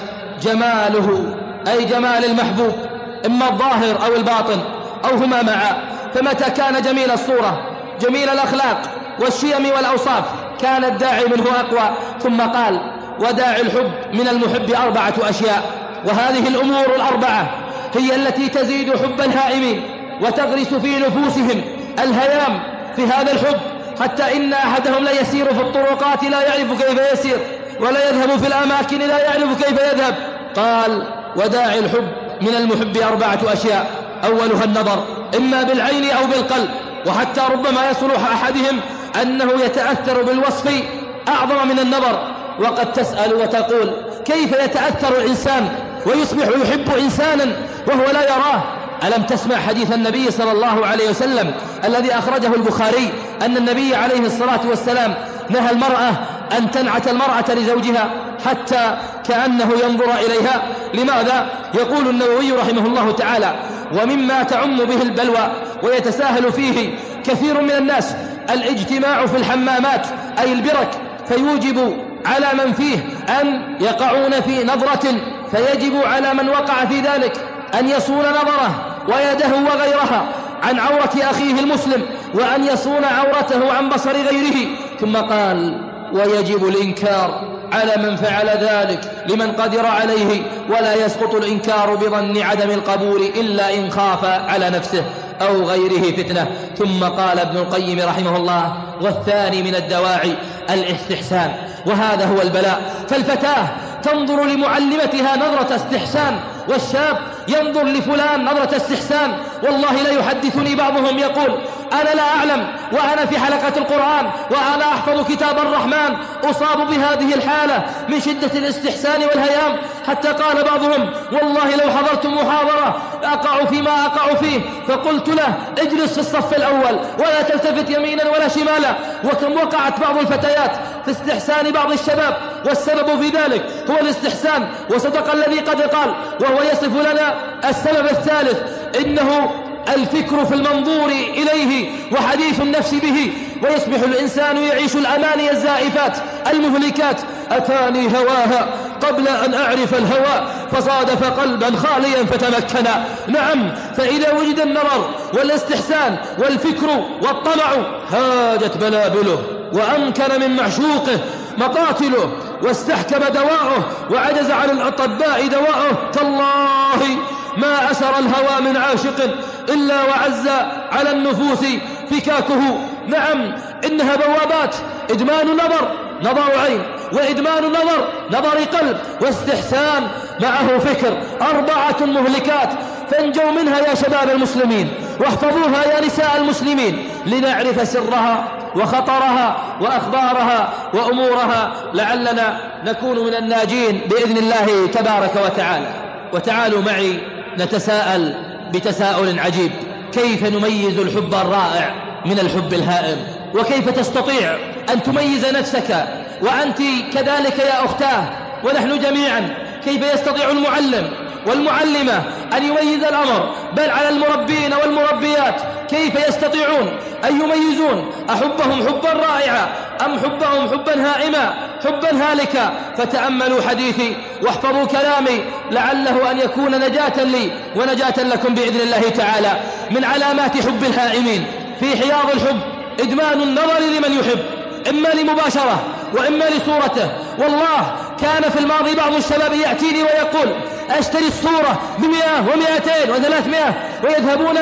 جماله، أي جمال المحبوب، إما الظاهر أو الباطن أو هما معا. فمتى كان جميل الصورة جميل الأخلاق والشيم والأوصاف كان الداعي منه أقوى. ثم قال: وداعي الحب من المحب أربعة أشياء، وهذه الأمور الأربعة هي التي تزيد حب الهائمين وتغرس في نفوسهم الهيام في هذا الحب، حتى إن أحدهم لا يسير في الطرقات لا يعرف كيف يسير، ولا يذهب في الأماكن لا يعرف كيف يذهب. قال: وداعي الحب من المحب أربعة أشياء، أولها النظر، إما بالعين أو بالقلب، وحتى ربما يصلح أحدهم أنه يتأثر بالوصف أعظم من النظر. وقد تسأل وتقول: كيف يتأثر الإنسان ويصبح يحب إنسانا وهو لا يراه؟ ألم تسمع حديث النبي صلى الله عليه وسلم الذي أخرجه البخاري أن النبي عليه الصلاة والسلام نهى المرأة أن تنعت المرأة لزوجها حتى كأنه ينظر إليها؟ لماذا؟ يقول النووي رحمه الله تعالى: ومما تعم به البلوى ويتساهل فيه كثير من الناس الاجتماع في الحمامات أي البرك، فيوجب على من فيه أن يقعون في نظرة، فيجب على من وقع في ذلك أن يصون نظره ويده وغيرها عن عورة أخيه المسلم، وأن يصون عورته عن بصر غيره. ثم قال: ويجب الإنكار على من فعل ذلك لمن قدر عليه، ولا يسقط الإنكار بظن عدم القبول إلا إن خاف على نفسه أو غيره فتنة. ثم قال ابن القيم رحمه الله: والثاني من الدواعي الاستحسان، وهذا هو البلاء. فالفتاة تنظر لمعلمتها نظرة استحسان، والشاب ينظر لفلان نظرة استحسان. والله لا يحدثني بعضهم يقول: أنا لا أعلم وأنا في حلقة القرآن وأنا أحفظ كتاب الرحمن أصاب بهذه الحالة من شدة الاستحسان والهيام، حتى قال بعضهم: والله لو حضرت محاضرة أقع فيما أقع فيه. فقلت له: اجلس في الصف الأول ولا تلتفت يمينا ولا شمالا. وكم وقعت بعض الفتيات في استحسان بعض الشباب، والسبب في ذلك هو الاستحسان. وصدق الذي قد قال وهو يصف لنا السبب الثالث: إنه الفكر في المنظور إليه وحديث النفس به، ويصبح الإنسان يعيش الأماني الزائفات المهلكات. أتاني هواها قبل أن أعرف الهوى فصادف قلبا خاليا فتمكنا. نعم، فإذا وجد النظر والاستحسان والفكر والطمع هاجت بلابله، وأمكن من معشوقه مقاتله، واستحكم دواءه، وعجز عن الأطباء دواءه. تالله ما أسر الهوى من عاشق إلا وعز على النفوس فكاكه. نعم، إنها بوابات: إدمان نظر نظر عين، وإدمان نظر نظر قلب، واستحسان معه فكر، أربعة مهلكات. فانجوا منها يا شباب المسلمين، واحفظوها يا نساء المسلمين، لنعرف سرها وخطرها وأخبارها وأمورها، لعلنا نكون من الناجين بإذن الله تبارك وتعالى. وتعالوا معي نتساءل بتساؤل عجيب: كيف نميز الحب الرائع من الحب الهائم؟ وكيف تستطيع أن تميز نفسك وأنت كذلك يا أختاه ونحن جميعا؟ كيف يستطيع المعلم والمعلمة أن يميز الأمر؟ بل على المربين والمربيات كيف يستطيعون أن يميزون أحبهم حبا رائعا أم حبهم حبا هائما، حبا هالكا؟ فتأملوا حديثي واحفظوا كلامي لعله أن يكون نجاة لي ونجاة لكم بإذن الله تعالى. من علامات حب الهائمين في حياض الحب إدمان النظر لمن يحب، إما لمباشرة وإما لصورته. والله كان في الماضي بعض الشباب يأتيني ويقول: أشتري الصورة بمئة ومئتين وثلاثمائة، ويذهبون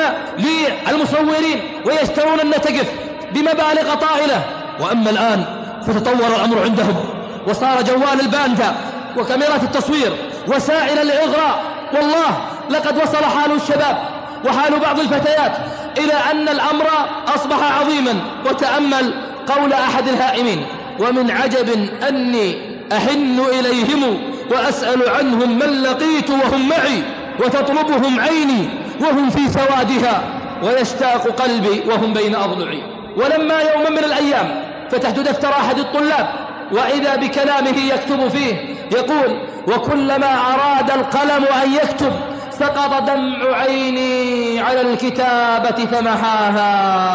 للمصورين ويشترون النتقف بمبالغ طائلة. وأما الآن فتطور الأمر عندهم، وصار جوال الباندا وكاميرات التصوير وسائل الإغراء. والله لقد وصل حال الشباب وحال بعض الفتيات إلى أن الأمر أصبح عظيما. وتأمل قول أحد الهائمين: ومن عجب أني أحن إليهم وأسأل عنهم من لقيت وهم معي، وتطلبهم عيني وهم في سوادها، ويشتاق قلبي وهم بين أضلعي. ولما يوما من الأيام فتحت دفتر أحد الطلاب وإذا بكلامه يكتب فيه يقول: وكلما أراد القلم أن يكتب سقط دمع عيني على الكتابة فمحاها.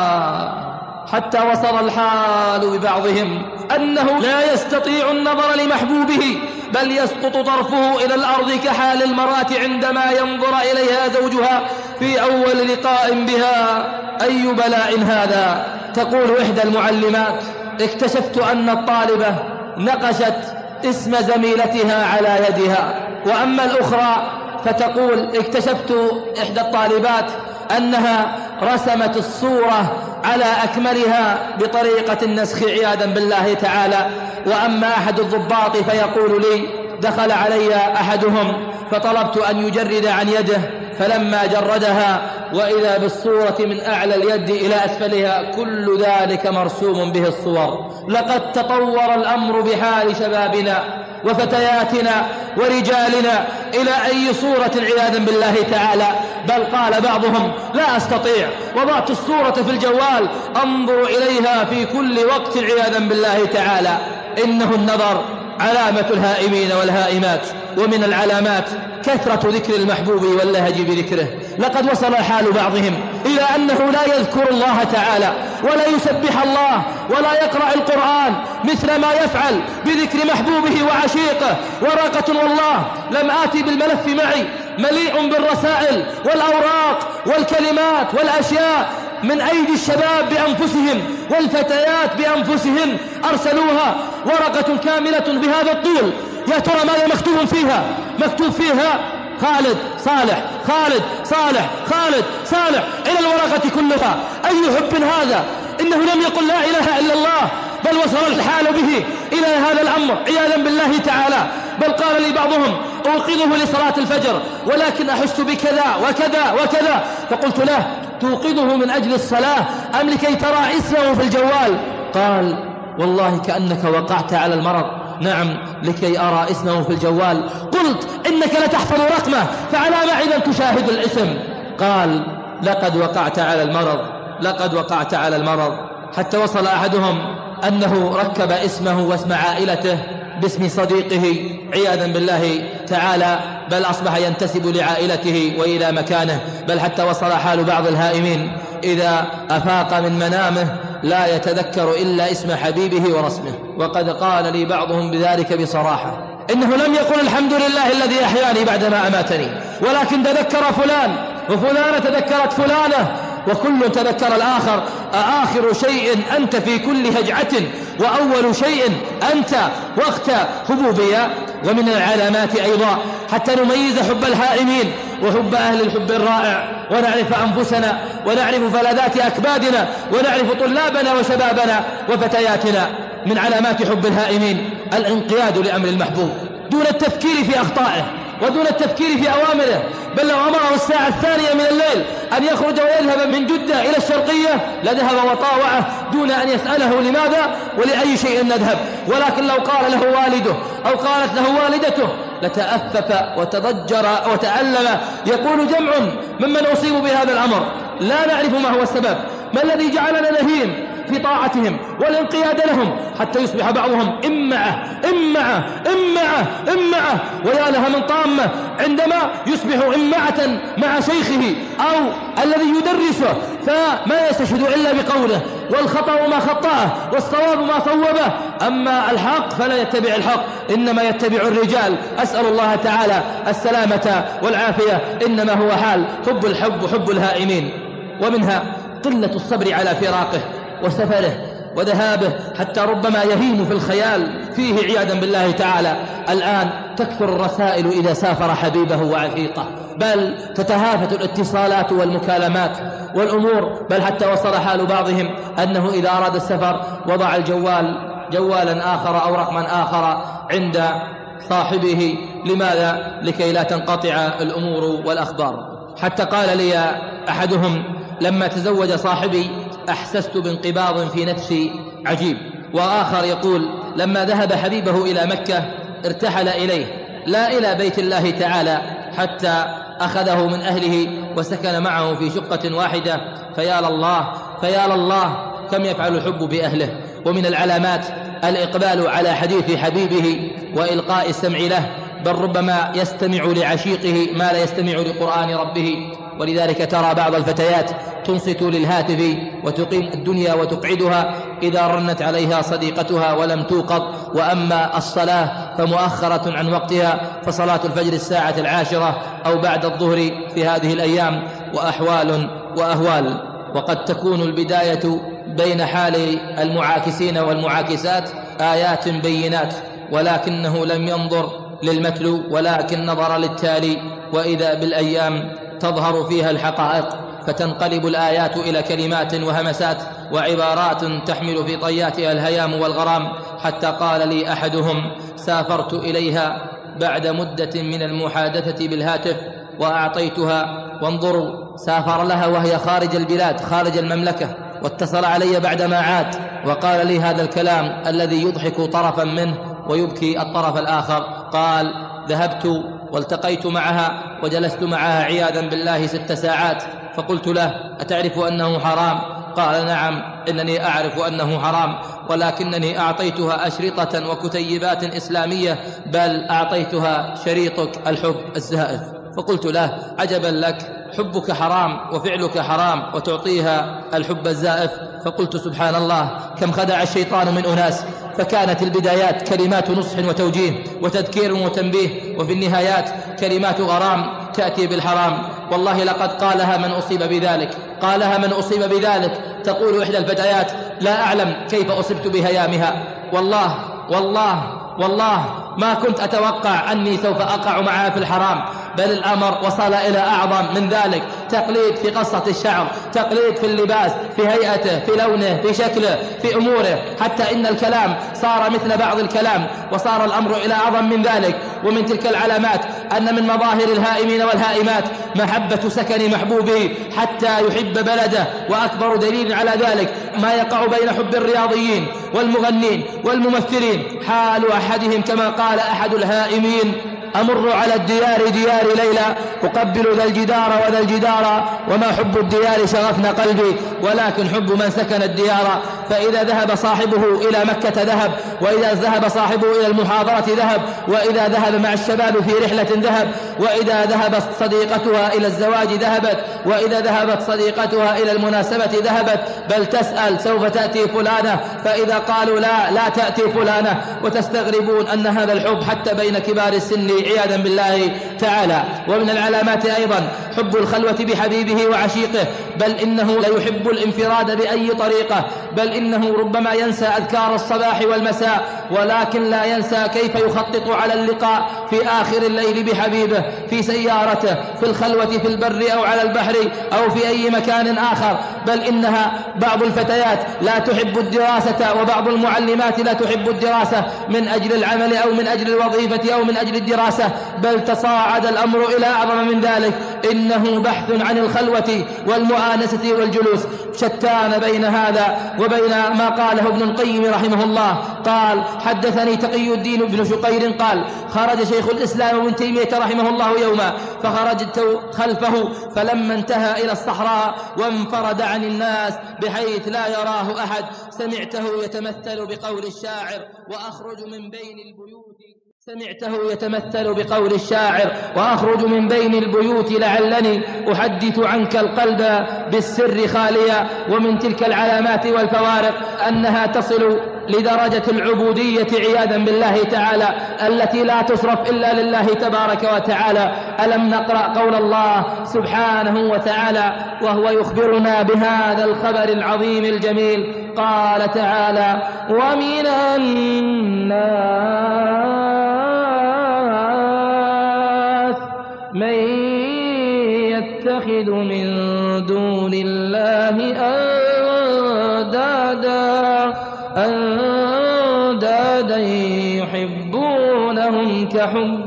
حتى وصل الحال ببعضهم أنه لا يستطيع النظر لمحبوبه، بل يسقط طرفه إلى الأرض كحال المرأة عندما ينظر إليها زوجها في أول لقاء بها. أي بلاء هذا! تقول إحدى المعلمات: اكتشفت أن الطالبة نقشت اسم زميلتها على يدها. وأما الأخرى فتقول: اكتشفت إحدى الطالبات أنها رسمت الصورة على أكملها بطريقة النسخ عياذا بالله تعالى. وأما أحد الضباط فيقول لي: دخل علي أحدهم فطلبت أن يجرد عن يده، فلما جردها وإذا بالصورة من أعلى اليد إلى أسفلها كل ذلك مرسوم به الصور. لقد تطور الأمر بحال شبابنا وفتياتنا ورجالنا إلى أي صورة عياذا بالله تعالى. بل قال بعضهم: لا أستطيع، وضعت الصورة في الجوال أنظر إليها في كل وقت عياذا بالله تعالى. إنه النظر علامة الهائمين والهائمات، ومن العلامات كثرة ذكر المحبوب واللهج بذكره. لقد وصل حال بعضهم إلى أنه لا يذكر الله تعالى ولا يسبح الله ولا يقرأ القرآن مثل ما يفعل بذكر محبوبه وعشيقه. ورقة والله لم آتي بالملف معي مليء بالرسائل والأوراق والكلمات والأشياء من أيدي الشباب بأنفسهم والفتيات بأنفسهم أرسلوها، ورقة كاملة بهذا الطول. يا ترى ماذا مكتوب فيها؟ مكتوب فيها: خالد صالح، خالد صالح، خالد صالح، إلى الورقة كلها. أي حب هذا! إنه لم يقل لا إله إلا الله، بل وصل الحال به إلى هذا الأمر عياذا بالله تعالى. بل قال لي بعضهم: أوقظه لصلاة الفجر ولكن أحس بكذا وكذا وكذا. فقلت له: توقظه من أجل الصلاة أم لكي ترى اسمه في الجوال؟ قال: والله كأنك وقعت على المرض. نعم، لكي أرى اسمه في الجوال. قلت: إنك لتحفظ رقمه، فعلى ما إذا تشاهد الاسم؟ قال: لقد وقعت على المرض، لقد وقعت على المرض. حتى وصل أحدهم أنه ركب اسمه واسم عائلته باسم صديقه عياذا بالله تعالى، بل أصبح ينتسب لعائلته وإلى مكانه. بل حتى وصل حال بعض الهائمين إذا أفاق من منامه لا يتذكر إلا اسم حبيبه ورسمه. وقد قال لي بعضهم بذلك بصراحة: إنه لم يقل الحمد لله الذي أحياني بعدما أماتني، ولكن تذكر فلان وفلانة تذكرت فلانة، وكل تذكر الآخر. آخر شيء أنت في كل هجعة، وأول شيء أنت وقت هبوبيا. ومن العلامات أيضا حتى نميز حب الهائمين وحب أهل الحب الرائع، ونعرف أنفسنا ونعرف فلذات أكبادنا ونعرف طلابنا وشبابنا وفتياتنا. من علامات حب الهائمين الانقياد لأمر المحبوب دون التفكير في أخطائه ودون التفكير في أوامره. بل لو أمره الساعة الثانية من الليل أن يخرج ويذهب من جدة إلى الشرقية لذهب وطاوعه دون أن يسأله لماذا ولأي شيء نذهب. ولكن لو قال له والده أو قالت له والدته لتأفف وتضجر وتألم. يقول جمع ممن أصيبوا بهذا الأمر: لا نعرف ما هو السبب، ما الذي جعلنا نهين في طاعتهم والانقياد لهم، حتى يصبح بعضهم إمعة إمعة إمعة إمعة. ويا لها من طامة عندما يصبح إمعة مع شيخه أو الذي يدرسه، فما يستشهد إلا بقوله، والخطأ ما خطأه والصواب ما صوبه. أما الحق فلا يتبع الحق، إنما يتبع الرجال. أسأل الله تعالى السلامة والعافية. إنما هو حال حب الحب حب الهائمين. ومنها قلة الصبر على فراقه وسفره وذهابه، حتى ربما يهيم في الخيال فيه عياذا بالله تعالى. الآن تكثر الرسائل إذا سافر حبيبه وعشيقه، بل تتهافت الاتصالات والمكالمات والأمور. بل حتى وصل حال بعضهم أنه إذا أراد السفر وضع الجوال جوالا آخر أو رقما آخر عند صاحبه. لماذا؟ لكي لا تنقطع الأمور والأخبار. حتى قال لي أحدهم لما تزوج صاحبي أحسست بانقباض في نفسي عجيب. وآخر يقول لما ذهب حبيبه إلى مكة ارتحل إليه لا إلى بيت الله تعالى حتى أخذه من أهله وسكن معه في شقة واحدة. فيا لله فيا لله كم يفعل الحب بأهله. ومن العلامات الإقبال على حديث حبيبه وإلقاء السمع له، بل ربما يستمع لعشيقه ما لا يستمع لقرآن ربه. ولذلك ترى بعض الفتيات تنصت للهاتف وتقيم الدنيا وتقعدها إذا رنت عليها صديقتها ولم توقظ. وأما الصلاة فمؤخرة عن وقتها، فصلاة الفجر الساعة العاشرة أو بعد الظهر في هذه الأيام. وأحوال وأهوال. وقد تكون البداية بين حال المعاكسين والمعاكسات آيات بينات، ولكنه لم ينظر للمتلو ولكن نظر للتالي. وإذا بالأيام تظهر فيها الحقائق، فتنقلب الآيات إلى كلمات وهمسات وعبارات تحمل في طياتها الهيام والغرام. حتى قال لي أحدهم سافرت إليها بعد مدة من المحادثة بالهاتف وأعطيتها، وانظروا سافر لها وهي خارج البلاد خارج المملكة، واتصل علي بعدما عاد وقال لي هذا الكلام الذي يضحك طرفا منه ويبكي الطرف الآخر. قال ذهبت والتقيت معها وجلست معها عياذا بالله ست ساعات، فقلت له أتعرف أنه حرام؟ قال نعم إنني أعرف أنه حرام، ولكنني أعطيتها أشرطة وكتيبات إسلامية، بل أعطيتها شريطك الحب الزائف. فقلت له عجبا لك، حبك حرام وفعلك حرام وتعطيها الحب الزائف. فقلت سبحان الله كم خدع الشيطان من أناس. فكانت البدايات كلمات نصح وتوجيه وتذكير وتنبيه، وفي النهايات كلمات غرام تأتي بالحرام. والله لقد قالها من أصيب بذلك قالها من أصيب بذلك تقول إحدى الفتيات لا أعلم كيف أصبت بهيامها. والله والله والله ما كنت أتوقع أني سوف أقع معها في الحرام، بل الأمر وصل إلى أعظم من ذلك. تقليد في قصة الشعر، تقليد في اللباس، في هيئته، في لونه، في شكله، في أموره، حتى إن الكلام صار مثل بعض الكلام، وصار الأمر إلى أعظم من ذلك. ومن تلك العلامات أن من مظاهر الهائمين والهائمات محبة سكن محبوبه حتى يحب بلده. وأكبر دليل على ذلك ما يقع بين حب الرياضيين والمغنين والممثلين. حال أحدهم كما قال أحد الهائمين أمر على الديار ديار ليلى أقبل ذا الجدار وذا الجدار، وما حب الديار شغفنا قلبي ولكن حب من سكن الديار. فإذا ذهب صاحبه إلى مكة ذهب، وإذا ذهب صاحبه إلى المحاضرة ذهب، وإذا ذهب مع الشباب في رحلة ذهب، وإذا ذهبت صديقتها إلى الزواج ذهبت، وإذا ذهبت صديقتها إلى المناسبة ذهبت، بل تسأل سوف تأتي فلانة، فإذا قالوا لا لا تأتي فلانة. وتستغربون أن هذا الحب حتى بين كبار السن عياذا بالله تعالى. ومن العلامات أيضا حب الخلوة بحبيبه وعشيقه، بل إنه لا يحب الانفراد بأي طريقة، بل إنه ربما ينسى أذكار الصباح والمساء، ولكن لا ينسى كيف يخطط على اللقاء في آخر الليل بحبيبه في سيارته، في الخلوة في البر أو على البحر أو في أي مكان آخر. بل إنها بعض الفتيات لا تحب الدراسة، وبعض المعلمات لا تحب الدراسة من أجل العمل أو من أجل الوظيفة أو من أجل الدراسة، بل تصاعد الأمر إلى أعظم من ذلك. إنه بحث عن الخلوة والمؤانسة والجلوس. شتان بين هذا وبين ما قاله ابن القيم رحمه الله. قال حدثني تقي الدين بن شقير قال خرج شيخ الإسلام ابن تيمية رحمه الله يوما، فخرجت خلفه فلما انتهى إلى الصحراء وانفرد عن الناس بحيث لا يراه أحد سمعته يتمثل بقول الشاعر وأخرج من بين البيوت سمعته يتمثل بقول الشاعر وأخرج من بين البيوت لعلني أحدث عنك القلب بالسر خاليا. ومن تلك العلامات والفوارق أنها تصل لدرجة العبودية عياذا بالله تعالى التي لا تصرف إلا لله تبارك وتعالى. ألم نقرأ قول الله سبحانه وتعالى وهو يخبرنا بهذا الخبر العظيم الجميل؟ قال تعالى ومن الناس من يتخذ من دون الله أندادا أندادا يحبونهم كحب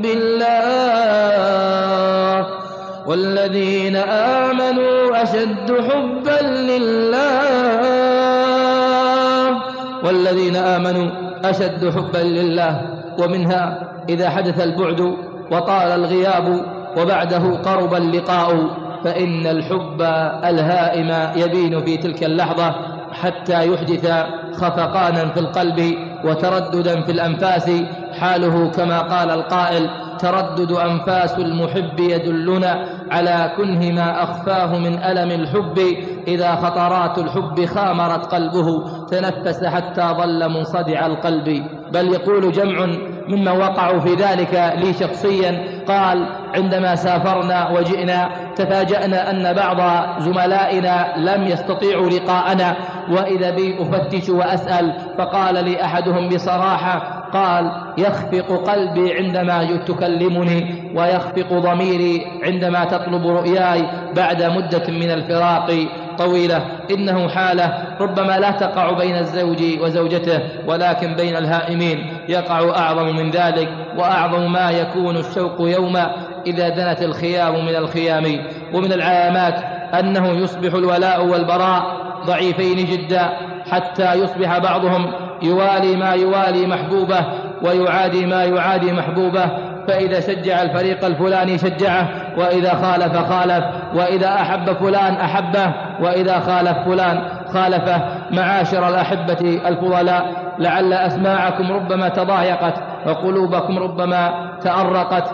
الله والذين آمنوا أشد حبا لله والذين آمنوا أشد حبا لله. ومنها إذا حدث البعد وطال الغياب وبعده قرب اللقاء فإن الحب الهائم يبين في تلك اللحظة حتى يحدث خفقانا في القلب وترددا في الأنفاس، حاله كما قال القائل: تردد أنفاس المحب يدلنا على كنه ما أخفاه من ألم الحب، إذا خطرات الحب خامرت قلبه تنفس حتى ظل منصدع القلب. بل يقول جمع ممن وقعوا في ذلك لي شخصيا، قال: عندما سافرنا وجئنا تفاجأنا أن بعض زملائنا لم يستطيعوا لقاءنا، وإذا بي أفتش وأسأل، فقال لي أحدهم بصراحة، قال: يخفق قلبي عندما تكلمني ويخفق ضميري عندما تطلب رؤياي بعد مدة من الفراق طويلة. إنه حالة ربما لا تقع بين الزوج وزوجته ولكن بين الهائمين يقع أعظم من ذلك، وأعظم ما يكون الشوق يوما إذا دنت الخيام من الخيام. ومن العلامات أنه يصبح الولاء والبراء ضعيفين جدا، حتى يصبح بعضهم يوالي ما يوالي محبوبه ويعادي ما يعادي محبوبه، فإذا شجع الفريق الفلاني شجعه، وإذا خالف خالف، وإذا أحب فلان أحبه، وإذا خالف فلان خالفه. معاشر الأحبة الفضلاء، لعل أسماعكم ربما تضايقت وقلوبكم ربما تأرقت،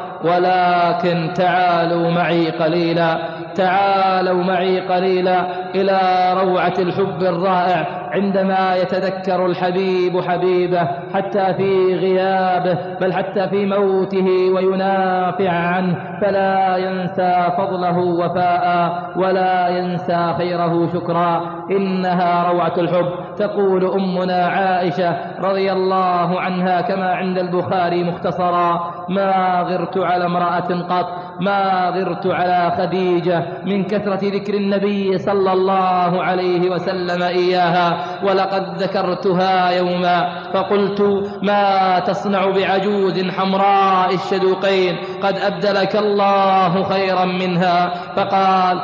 ولكن تعالوا معي قليلا تعالوا معي قليلا إلى روعة الحب الرائع عندما يتذكر الحبيب حبيبه حتى في غيابه، بل حتى في موته، وينافع عنه، فلا ينسى فضله وفاء ولا ينسى خيره شكرا. إنها روعة الحب. تقول أمنا عائشة رضي الله عنها كما عند البخاري مختصرا: ما غرت على امرأة قط، ما غرت على خديجة من كثرة ذكر النبي صلى الله عليه وسلم إياها، ولقد ذكرتها يوما فقلت: ما تصنع بعجوز حمراء الشدوقين، قد أبدلك الله خيرا منها. فقال: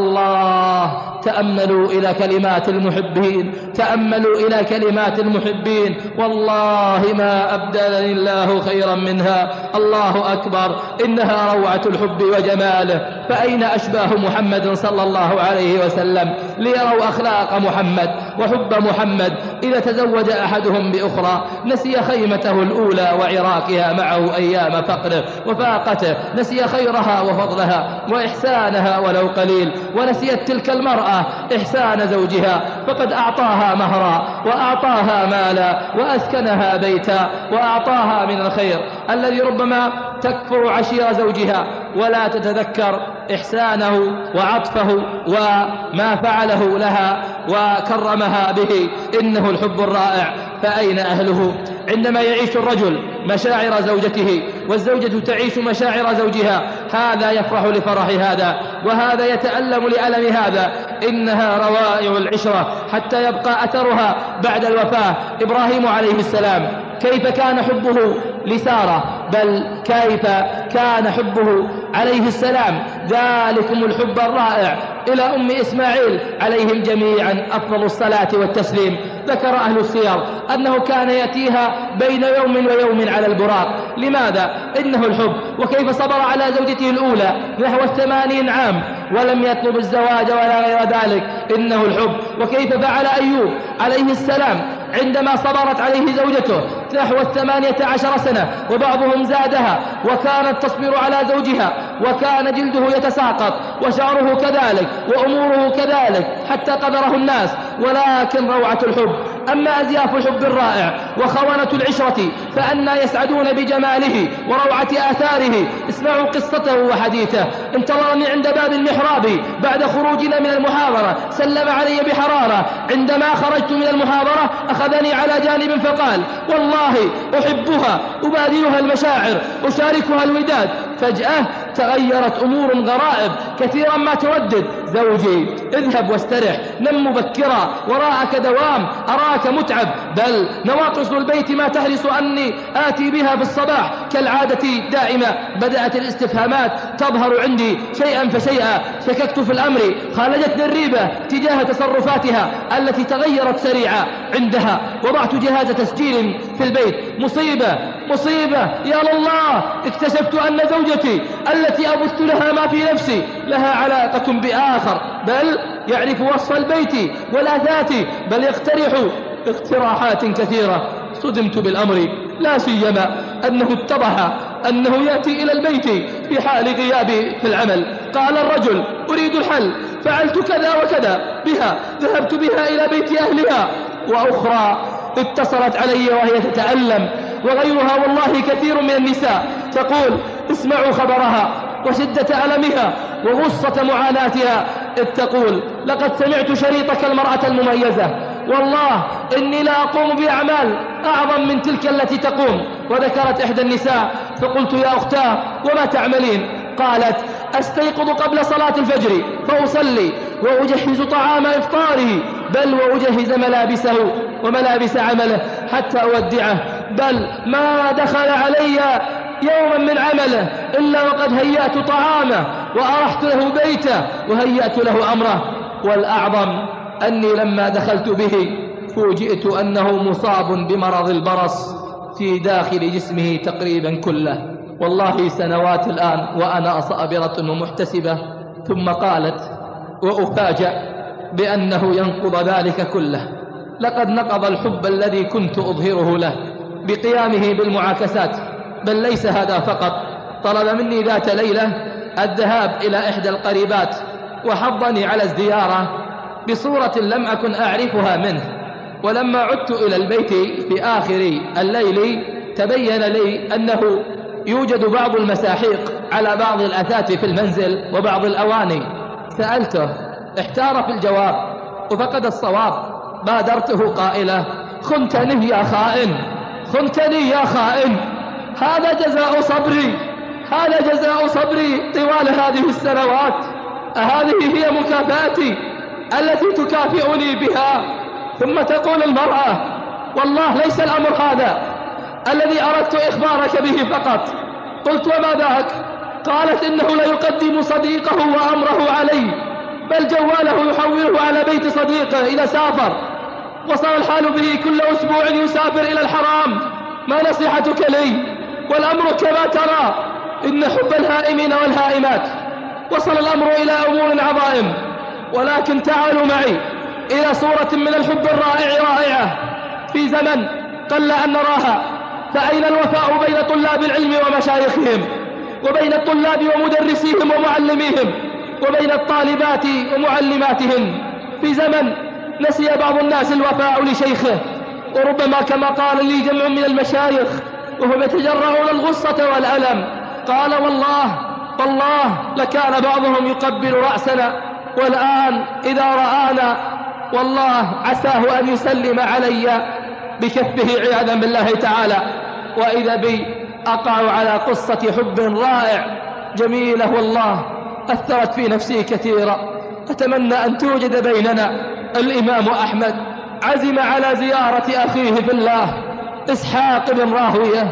والله تأملوا إلى كلمات المحبين، تأملوا إلى كلمات المحبين، والله ما أبدلني الله خيرا منها. الله أكبر، إنها روعة الحب وجماله. فأين أشباه محمد صلى الله عليه وسلم ليروا أخلاق محمد وحب محمد؟ إذا تزوج أحدهم بأخرى نسي خيمته الأولى وعراكها معه أيام فقره وفاقته، نسي خيرها وفضلها وإحسانها ولو قليل، ونسيت تلك المرأة إحسان زوجها، فقد أعطاها مهرا وأعطاها مالا وأسكنها بيتا وأعطاها من الخير الذي ربما تكفر عشير زوجها ولا تتذكر إحسانه وعطفه وما فعله لها وكرمها به. إنه الحب الرائع. فأين أهله عندما يعيش الرجل مشاعر زوجته والزوجة تعيش مشاعر زوجها؟ هذا يفرح لفرح هذا، وهذا يتألم لألم هذا. إنها روائع العشرة حتى يبقى أثرها بعد الوفاة. إبراهيم عليه السلام كيف كان حبه لسارة، بل كيف كان حبه عليه السلام، ذلكم الحب الرائع إلى أم إسماعيل عليهم جميعا أفضل الصلاة والتسليم. ذكر أهل السير أنه كان يأتيها بين يوم ويوم على البراق. لماذا؟ إنه الحب. وكيف صبر على زوجته الأولى نحو الثمانين عام ولم يطلب الزواج ولا غير ذلك. إنه الحب. وكيف فعل أيوب عليه السلام عندما صبرت عليه زوجته نحو الثمانية عشر سنة وبعضهم زادها، وكانت تصبر على زوجها، وكان جلده يتساقط وشعره كذلك وأموره كذلك حتى قدره الناس، ولكن روعة الحب. أما أزياف الحب الرائع وخونة العشرة فأنا يسعدون بجماله وروعة آثاره. اسمعوا قصته وحديثه. انتظرني عند باب المحراب بعد خروجنا من المحاضرة، سلم علي بحرارة. عندما خرجت من المحاضرة أخذني على جانب فقال: والله أحبها، أبادلها المشاعر، أشاركها الوداد. فجأة تغيرت أمور غرائب كثيرا ما تردد: زوجي اذهب واسترح، نم مبكرا، وراءك دوام، أراك متعب. بل نواقص البيت ما تحرص أني آتي بها في الصباح كالعادة دائمة. بدأت الاستفهامات تظهر عندي شيئا فشيئا. شككت في الأمر، خالجتني الريبة تجاه تصرفاتها التي تغيرت سريعا. عندها وضعت جهاز تسجيل في البيت. مصيبة مصيبة يا لله! اكتشفت أن زوجتي التي أبث لها ما في نفسي لها علاقة بآخر، بل يعرف وصف البيت والآثات، بل يقترح اقتراحات كثيرة. صدمت بالأمر، لا سيما أنه اتضح أنه يأتي إلى البيت في حال غيابي في العمل. قال الرجل: أريد الحل، فعلت كذا وكذا بها، ذهبت بها إلى بيت أهلها. وأخرى اتصلت علي وهي تتألم، وغيرها والله كثير من النساء تقول: اسمعوا خبرها وشدة ألمها وغصة معاناتها، إذ تقول: لقد سمعت شريطك المرأة المميزة، والله إني لا أقوم بأعمال أعظم من تلك التي تقوم. وذكرت إحدى النساء فقلت: يا أختاه وما تعملين؟ قالت: أستيقظ قبل صلاة الفجر فأصلي وأجهز طعام إفطاره، بل وأجهز ملابسه وملابس عمله حتى أودعه، بل ما دخل علي يوما من عمله إلا وقد هيأت طعامه وأرحت له بيته وهيأت له أمره. والأعظم أني لما دخلت به فوجئت أنه مصاب بمرض البرص في داخل جسمه تقريبا كله. والله سنوات الآن وأنا صابرة ومحتسبة. ثم قالت وأفاجأ بأنه ينقض ذلك كله. لقد نقض الحب الذي كنت أظهره له بقيامه بالمعاكسات. بل ليس هذا فقط، طلب مني ذات ليلة الذهاب إلى إحدى القريبات وحضني على الزيارة بصورة لم أكن أعرفها منه. ولما عدت إلى البيت في آخر الليل تبين لي أنه يوجد بعض المساحيق على بعض الأثاث في المنزل وبعض الأواني. سألته، احتار في الجواب وفقد الصواب. بادرته قائلة: خنتني يا خائن، خنتني يا خائن، هذا جزاء صبري، هذا جزاء صبري طوال هذه السنوات. أهذه هي مكافأتي التي تكافئني بها؟ ثم تقول المرأة: والله ليس الأمر هذا الذي أردت إخبارك به فقط. قلت: وما ذاك؟ قالت: إنه لا يقدم صديقه وأمره علي، بل جواله يحوله على بيت صديقه إذا سافر، وصل الحال به كل أسبوع يسافر إلى الحرام. ما نصيحتك لي؟ والأمر كما ترى، إن حب الهائمين والهائمات وصل الأمر إلى أمور عظائم. ولكن تعالوا معي إلى صورة من الحب الرائع رائعة في زمن قل أن نراها. فأين الوفاء بين طلاب العلم ومشايخهم، وبين الطلاب ومدرسيهم ومعلميهم، وبين الطالبات ومعلماتهم؟ في زمن نسي بعض الناس الوفاء لشيخه، وربما كما قال لي جمع من المشايخ وهم يتجرعون الغصة والألم، قال: والله والله لكان بعضهم يقبل رأسنا، والآن إذا رآنا والله عساه أن يسلم علي بكفه عياذا بالله تعالى. وإذا بي أقع على قصة حب رائع جميلة والله أثرت في نفسي كثيرا. أتمنى أن توجد بيننا. الإمام أحمد عزم على زيارة أخيه في الله إسحاق بن راهوية.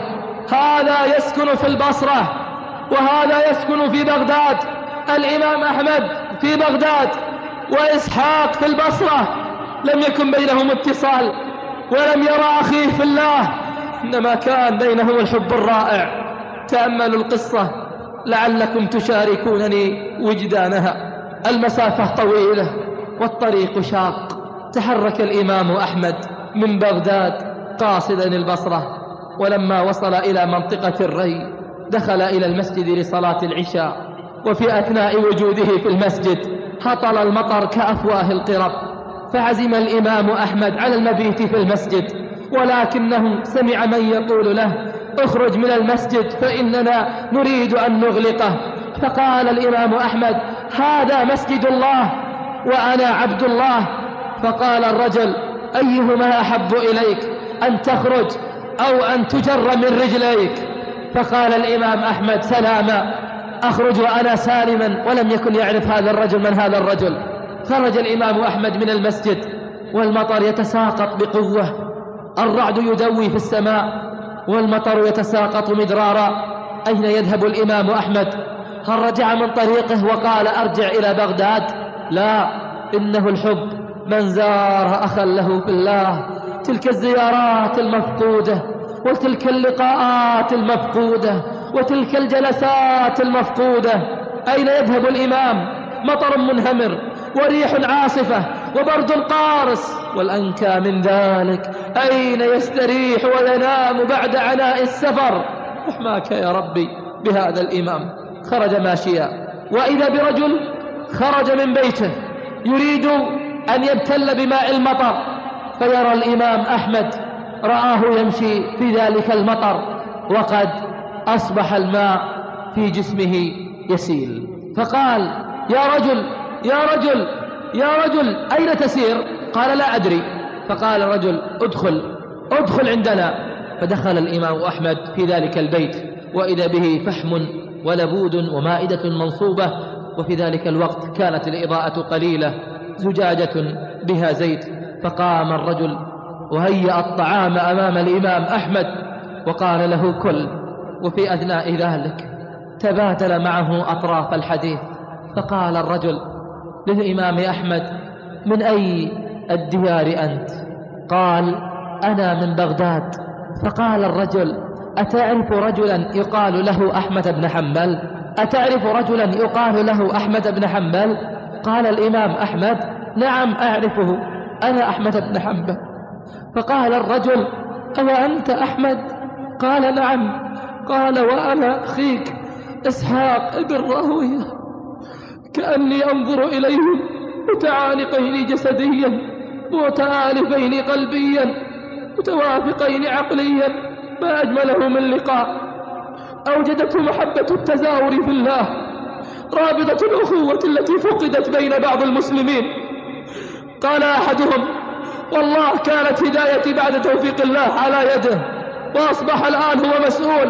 هذا يسكن في البصرة وهذا يسكن في بغداد. الإمام أحمد في بغداد وإسحاق في البصرة. لم يكن بينهم اتصال ولم يرى أخيه في الله، إنما كان بينهم الحب الرائع. تأملوا القصة لعلكم تشاركونني وجدانها. المسافة طويلة والطريق شاق. تحرك الإمام أحمد من بغداد قاصدا البصرة، ولما وصل إلى منطقة الري دخل إلى المسجد لصلاة العشاء. وفي أثناء وجوده في المسجد هطل المطر كأفواه القرب، فعزم الإمام أحمد على المبيت في المسجد، ولكنه سمع من يقول له: اخرج من المسجد فإننا نريد أن نغلقه. فقال الإمام أحمد: هذا مسجد الله وأنا عبد الله. فقال الرجل: أيهما أحب إليك، أن تخرج أو أن تجر من رجليك؟ فقال الإمام أحمد: سلاما، أخرج وأنا سالما، ولم يكن يعرف هذا الرجل من هذا الرجل. خرج الإمام أحمد من المسجد والمطر يتساقط بقوة، الرعد يدوي في السماء والمطر يتساقط مدرارا. أين يذهب الإمام أحمد؟ هل رجع من طريقه وقال أرجع إلى بغداد؟ لا، إنه الحب من زار أخا له في الله. تلك الزيارات المفقودة، وتلك اللقاءات المفقودة، وتلك الجلسات المفقودة. أين يذهب الإمام؟ مطر منهمر وريح عاصفة وبرد قارس، والأنكى من ذلك أين يستريح وينام بعد عناء السفر؟ رحماك يا ربي بهذا الإمام. خرج ماشيا، وإذا برجل خرج من بيته يريد أن يبتل بماء المطر، فيرى الإمام أحمد رآه يمشي في ذلك المطر وقد أصبح الماء في جسمه يسيل، فقال: يا رجل يا رجل يا رجل أين تسير؟ قال: لا أدري. فقال الرجل: ادخل ادخل عندنا. فدخل الإمام أحمد في ذلك البيت، وإذا به فحم ولبود ومائدة منصوبة، وفي ذلك الوقت كانت الإضاءة قليلة، زجاجة بها زيت. فقام الرجل وهيأ الطعام أمام الإمام أحمد وقال له: كل. وفي أثناء ذلك تبادل معه أطراف الحديث، فقال الرجل للإمام أحمد: من أي الديار أنت؟ قال: أنا من بغداد. فقال الرجل: أتعرف رجلا يقال له أحمد بن حنبل؟ أتعرف رجلا يقال له أحمد بن حنبل؟ قال الإمام أحمد: نعم أعرفه، أنا أحمد بن حنبل. فقال الرجل: أما أنت أحمد؟ قال: نعم. قال: وأنا أخيك إسحاق بن راهويه، كأني أنظر إليهم متعانقين جسديا، متآلفين قلبيا، متوافقين عقليا، ما أجمله من لقاء أوجدته محبة التزاور في الله، رابطة الأخوة التي فقدت بين بعض المسلمين. قال أحدهم: والله كانت هدايتي بعد توفيق الله على يده، وأصبح الآن هو مسؤول،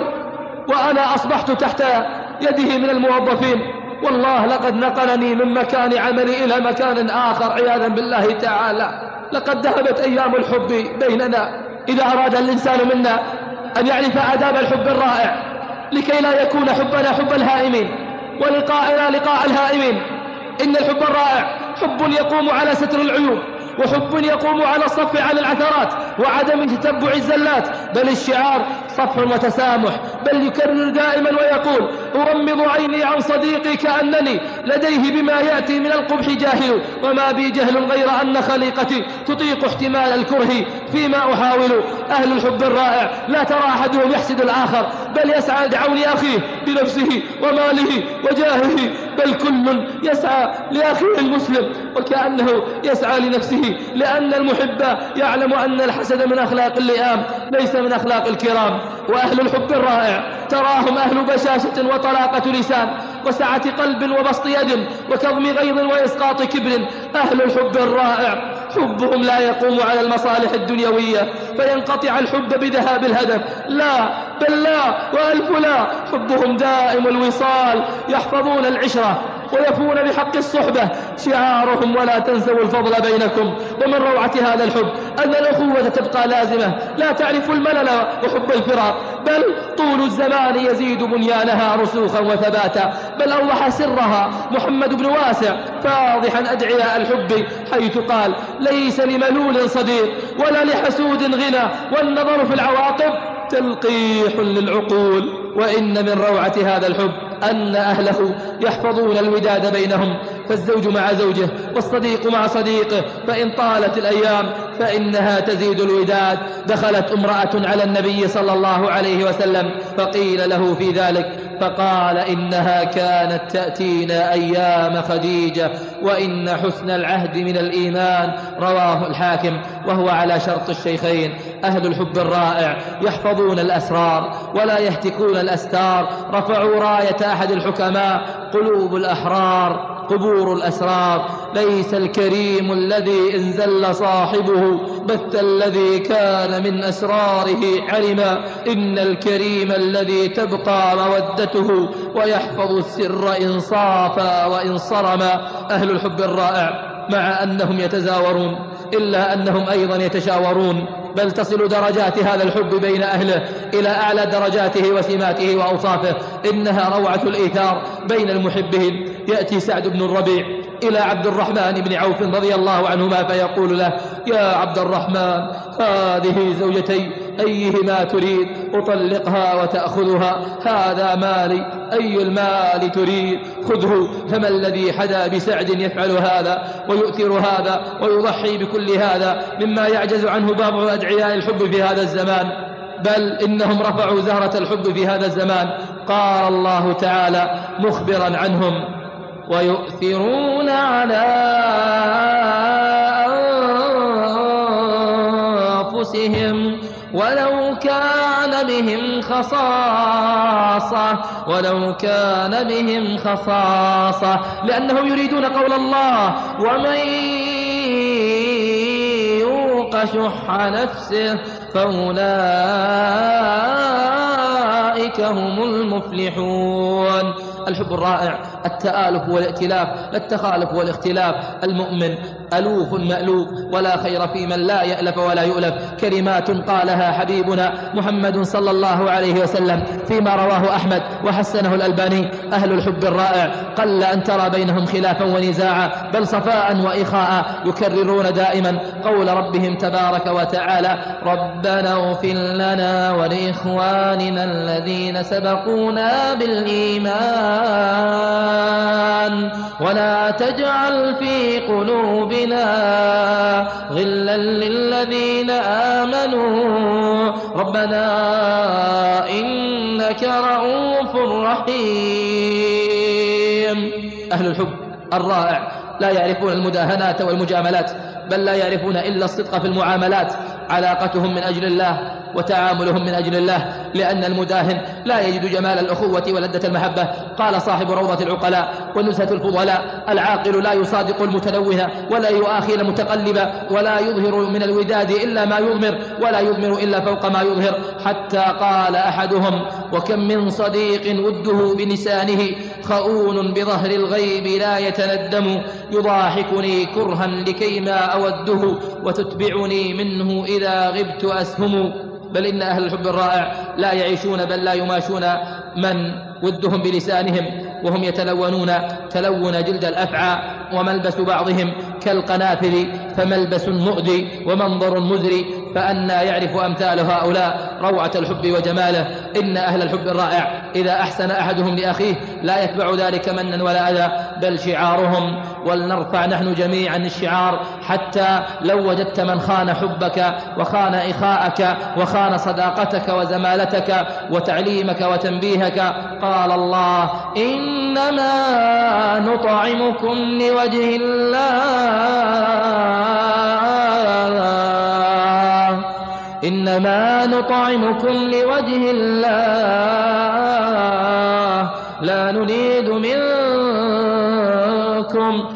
وأنا أصبحت تحت يده من الموظفين. والله لقد نقلني من مكان عملي إلى مكان آخر عياذا بالله تعالى. لقد ذهبت أيام الحب بيننا. إذا أراد الإنسان منا أن يعرف آداب الحب الرائع لكي لا يكون حبنا حب الهائمين ولقاءنا لقاء الهائمين، إن الحب الرائع حب يقوم على ستر العيوب، وحب يقوم على الصف عن العثرات وعدم تتبع الزلات، بل الشعار صفح وتسامح. بل يكرر دائما ويقول: أغمض عيني عن صديقي كأنني لديه بما يأتي من القبح جاهل، وما بي جهل غير أن خليقتي تطيق احتمال الكره فيما أحاول. أهل الحب الرائع لا ترى أحدهم يحسد الآخر، بل يسعى لعون أخيه بنفسه وماله وجاهه، بل كل يسعى لأخيه المسلم وكأنه يسعى لنفسه، لأن المحب يعلم أن الحسد من أخلاق اللئام ليس من أخلاق الكرام. وأهل الحب الرائع تراهم أهل بشاشة وطلاقة لسان وسعة قلب وبسط يد وكظم غيظ وإسقاط كبر. أهل الحب الرائع حبهم لا يقوم على المصالح الدنيوية فينقطع الحب بذهاب الهدف، لا، بل لا وألف لا، حبهم دائم الوصال، يحفظون العشرة ويفون بحق الصحبة. شعارهم: ولا تنسوا الفضل بينكم. ومن روعة هذا الحب أن الأخوة تبقى لازمة، لا تعرف الملل وحب الفراق، بل طول الزمان يزيد بنيانها رسوخا وثباتا. بل أوضح سرها محمد بن واسع فاضحا أدعياء الحب حيث قال: ليس لملول صديق ولا لحسود غنى، والنظر في العواقب تلقيح للعقول. وإن من روعة هذا الحب أن أهله يحفظون الوداد بينهم، فالزوج مع زوجه والصديق مع صديقه، فإن طالت الأيام فإنها تزيد الوداد. دخلت امرأة على النبي صلى الله عليه وسلم فقيل له في ذلك، فقال: إنها كانت تأتينا أيام خديجة، وإن حسن العهد من الإيمان. رواه الحاكم وهو على شرط الشيخين. أهل الحب الرائع يحفظون الأسرار ولا يهتكون الأستار. رفعوا راية أحد الحكماء: قلوب الأحرار قبور الأسرار، ليس الكريم الذي إن زل صاحبه بث الذي كان من أسراره علما. إن الكريم الذي تبقى مودته ويحفظ السر إن صافا وإن صرما. أهل الحب الرائع مع أنهم يتزاورون إلا أنهم أيضا يتشاورون، بل تصل درجات هذا الحب بين أهله إلى أعلى درجاته وسماته وأوصافه. إنها روعة الإيثار بين المحبين. يأتي سعد بن الربيع إلى عبد الرحمن بن عوف رضي الله عنهما فيقول له: يا عبد الرحمن، هذه زوجتي، أيهما تريد أطلقها وتأخذها؟ هذا مالي، أي المال تريد؟ خذه. فما الذي حدا بسعد يفعل هذا ويؤثر هذا ويضحي بكل هذا مما يعجز عنه بعض أدعياء الحب في هذا الزمان؟ بل إنهم رفعوا زهرة الحب في هذا الزمان. قال الله تعالى مخبرا عنهم: ويؤثرون على أنفسهم ولو كان بهم خصاصة ولو كان بهم خصاصة لأنهم يريدون قول الله: ومن يوق شح نفسه فأولئك هم المفلحون. الحب الرائع التآلف والائتلاف لا التخالف والاختلاف. المؤمن ألوف مألوف، ولا خير في من لا يألف ولا يؤلف. كلمات قالها حبيبنا محمد صلى الله عليه وسلم فيما رواه أحمد وحسنه الألباني: أهل الحب الرائع قل أن ترى بينهم خلافا ونزاعا، بل صفاء وإخاء. يكررون دائما قول ربهم تبارك وتعالى: ربنا اغفر لنا ولإخواننا الذين سبقونا بالإيمان ولا تجعل في قلوبنا غلا للذين آمنوا ربنا إنك رؤوف رحيم. أهل الحب الرائع لا يعرفون المداهنات والمجاملات، بل لا يعرفون إلا الصدق في المعاملات. علاقتهم من أجل الله وتعاملهم من أجل الله، لأن المداهن لا يجد جمال الأخوة ولذة المحبة. قال صاحب روضة العقلاء ونزهة الفضلاء: العاقل لا يصادق المتلوه ولا يؤاخي المتقلب ولا يظهر من الوداد إلا ما يضمر ولا يضمر إلا فوق ما يظهر. حتى قال أحدهم: وكم من صديق وده بلسانه خؤون بظهر الغيب لا يتندم، يضاحكني كرها لكيما أوده وتتبعني منه إذا غبت أسهم. بل إن أهل الحب الرائع لا يعيشون بل لا يماشون من ودهم بلسانهم وهم يتلونون تلون جلد الأفعى، وملبس بعضهم كالقنافل فملبس مؤذي ومنظر مزري، فأنا يعرف أمثال هؤلاء روعة الحب وجماله. إن أهل الحب الرائع إذا أحسن أحدهم لأخيه لا يتبع ذلك منا ولا أذى، بل شعارهم. ولنرفع نحن جميعا الشعار: حتى لو وجدت من خان حبك وخان إخاءك وخان صداقتك وزمالتك وتعليمك وتنبيهك. قال الله: إنما نطعمكم لوجه الله إنما نطعمكم لوجه الله لا نريد منكم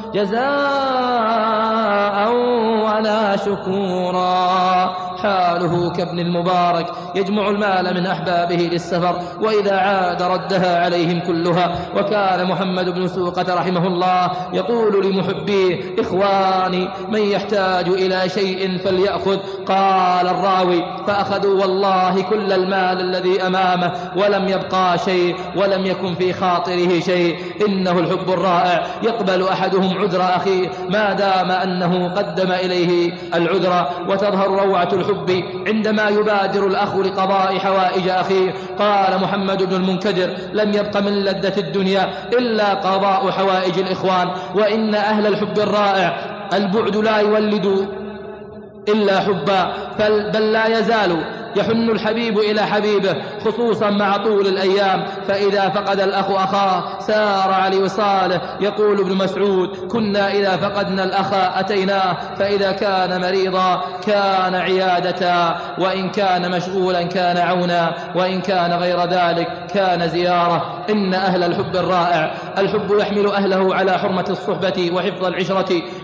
جزاء ولا شكورا. حاله كابن المبارك يجمع المال من أحبابه للسفر، وإذا عاد ردها عليهم كلها. وكان محمد بن سوقة رحمه الله يقول لمحبيه: إخواني، من يحتاج إلى شيء فليأخذ. قال الراوي: فأخذوا والله كل المال الذي أمامه ولم يبقى شيء ولم يكن في خاطره شيء. إنه الحب الرائع يقبل أحدهم عذر أخيه ما دام أنه قدم إليه العذر، وتظهر روعة الحب عندما يبادر الأخ لقضاء حوائج أخيه. قال محمد بن المنكدر: لم يبق من لذة الدنيا إلا قضاء حوائج الإخوان. وإن أهل الحب الرائع البعد لا يولد إلا حبا، بل لا يزال يحن الحبيب إلى حبيبه، خصوصا مع طول الأيام. فإذا فقد الأخ أخاه سارع لوصاله. يقول ابن مسعود: كنا إذا فقدنا الأخ أتيناه، فإذا كان مريضا كان عيادة، وإن كان مشغولا كان عونا، وإن كان غير ذلك كان زيارة. إن أهل الحب الرائع الحب يحمل أهله على حرمة الصحبة وحفظ العشرة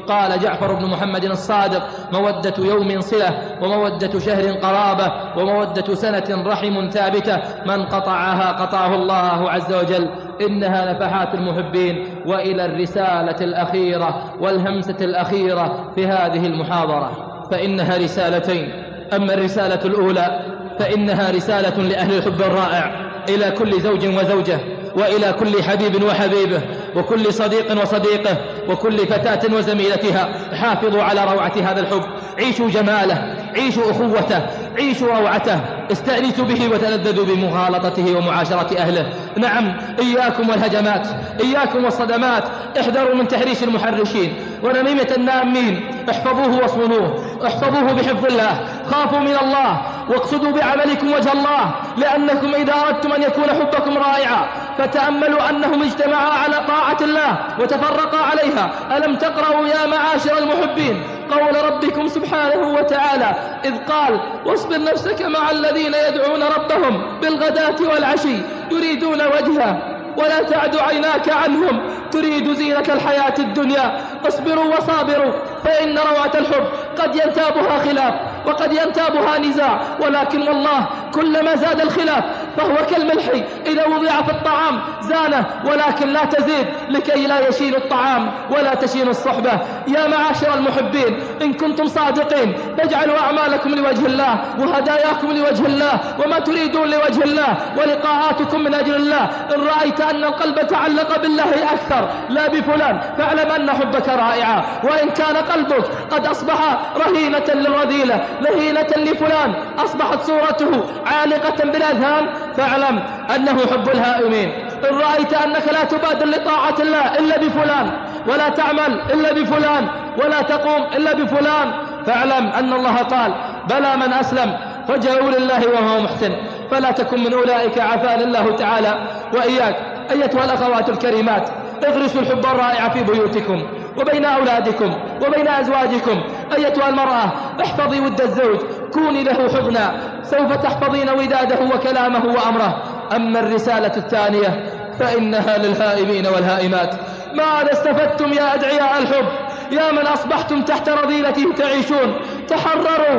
قال جعفر بن محمد الصادق: مودة يوم صلة، ومودة شهر قرابة، ومودة سنة رحم ثابتة، من قطعها قطعه الله عز وجل. إنها نفحات المحبين. وإلى الرسالة الأخيرة والهمسة الأخيرة في هذه المحاضرة، فإنها رسالتين. أما الرسالة الأولى فإنها رسالة لأهل الحب الرائع إلى كل زوج وزوجة، وإلى كل حبيب وحبيبه، وكل صديق وصديقه، وكل فتاة وزميلتها: حافظوا على روعة هذا الحب، عيشوا جماله، عيشوا أخوته، عيشوا روعته، استأنسوا به وتلذذوا بمغالطته ومعاشرة أهله. نعم، إياكم والهجمات، إياكم والصدمات، احذروا من تحريش المحرشين ونميمة النامين، احفظوه واصونوه، احفظوه بحفظ الله، خافوا من الله، واقصدوا بعملكم وجه الله، لأنكم إذا أردتم أن يكون حبكم رائعا فتأملوا أنهم اجتمعا على طاعة الله وتفرقا عليها. ألم تقرأوا يا معاشر المحبين قول ربكم سبحانه وتعالى إذ قال: واصبر نفسك مع الذين يدعون ربهم بالغداة والعشي يريدون وجهه ولا تعد عيناك عنهم تريد زينة الحياة الدنيا. اصبروا وصابروا، فإن روعة الحب قد ينتابها خلاف وقد ينتابها نزاع، ولكن والله كلما زاد الخلاف فهو كالملح إذا وضع في الطعام زانه، ولكن لا تزيد لكي لا يشين الطعام ولا تشين الصحبة. يا معاشر المحبين، إن كنتم صادقين فاجعلوا أعمالكم لوجه الله، وهداياكم لوجه الله، وما تريدون لوجه الله، ولقاءاتكم من أجل الله. إن رأيت أن القلب تعلق بالله أكثر لا بفلان فاعلم أن حبك رائعا، وإن كان قلبك قد أصبح رهينة للرذيلة، لهينة لفلان، أصبحت صورته عالقة بالأذهان، فاعلم أنه حب الهائمين. إن رأيت أنك لا تبادر لطاعة الله إلا بفلان، ولا تعمل إلا بفلان، ولا تقوم إلا بفلان، فاعلم أن الله قال: بلى من أسلم وجهه لله وهو محسن. فلا تكن من أولئك، عافانا الله تعالى وإياك. أيتها الأخوات الكريمات، اغرسوا الحب الرائع في بيوتكم وبين أولادكم وبين أزواجكم. أيتها المرأة، احفظي ود الزوج، كوني له حضنا، سوف تحفظين وداده وكلامه وأمره. أما الرسالة الثانية فإنها للهائمين والهائمات. ماذا استفدتم يا أدعياء الحب، يا من أصبحتم تحت رذيلته تعيشون؟ تحرروا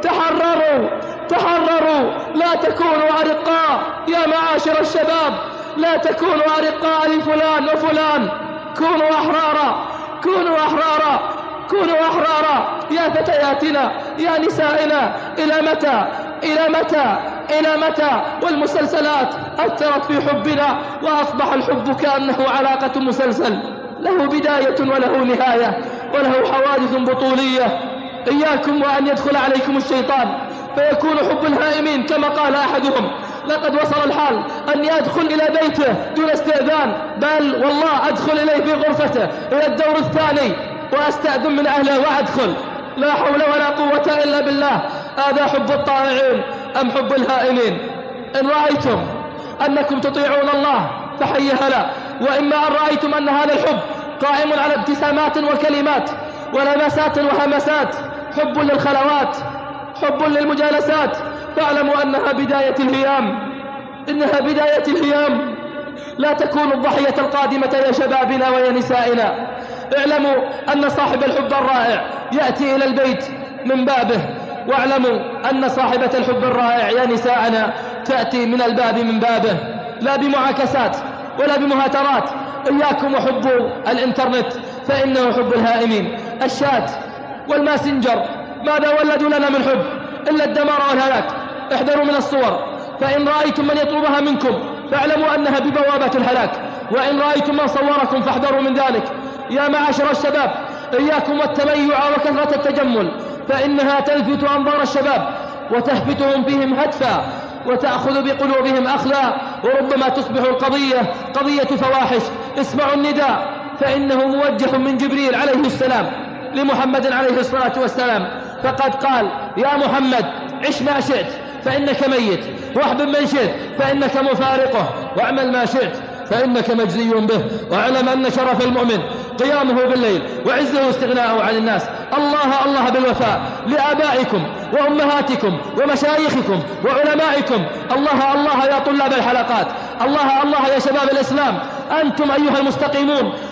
تحرروا تحرروا، لا تكونوا أرقاء يا معاشر الشباب، لا تكونوا أرقاء لفلان وفلان، كونوا أحرارا، كونوا أحرارا، كونوا أحرارا يا فتياتنا، يا نسائنا. إلى متى إلى متى إلى متى والمسلسلات أثرت في حبنا وأصبح الحب كأنه علاقة مسلسل، له بداية وله نهاية وله حوادث بطولية. إياكم وأن يدخل عليكم الشيطان فيكون حب الهائمين كما قال أحدهم: لقد وصل الحال أني أدخل إلى بيته دون استئذان، بل والله أدخل إليه في غرفته إلى الدور الثاني وأستأذن من أهله وأدخل. لا حول ولا قوة إلا بالله. هذا حب الطائعين أم حب الهائمين؟ إن رأيتم أنكم تطيعون الله فحي هلا، وإما أن رأيتم أن هذا الحب قائم على ابتسامات وكلمات ولمسات وهمسات، حب للخلوات، حب للمجالسات، فاعلموا أنها بداية الهيام، إنها بداية الهيام. لا تكونوا الضحية القادمة يا شبابنا ويا نسائنا. اعلموا أن صاحب الحب الرائع يأتي إلى البيت من بابه، واعلموا أن صاحبة الحب الرائع يا نساءنا تأتي من الباب من بابه، لا بمعاكسات ولا بمهاترات. إياكم وحب الإنترنت فإنه حب الهائمين. الشات والماسنجر ماذا ولدوا لنا من حب إلا الدمار والهلاك. احذروا من الصور، فإن رأيتم من يطلبها منكم فاعلموا أنها ببوابة الهلاك، وإن رأيتم من صوركم فاحذروا من ذلك. يا معاشر الشباب، إياكم والتميع وكثرة التجمل، فإنها تلفت أنظار الشباب وتهفتهم فيهم هتفا وتأخذ بقلوبهم أخلا، وربما تصبح القضية قضية فواحش. اسمعوا النداء، فإنه موجه من جبريل عليه السلام لمحمد عليه الصلاة والسلام، فقد قال: يا محمد عش ما شئت فإنك ميت، واحبب من شئت فإنك مفارقه، واعمل ما شئت فإنك مجزي به. واعلم أن شرف المؤمن قيامه بالليل وعزه استغناءه عن الناس. الله الله بالوفاء لآبائكم وأمهاتكم ومشايخكم وعلمائكم. الله الله يا طلاب الحلقات، الله الله يا شباب الإسلام. أنتم أيها المستقيمون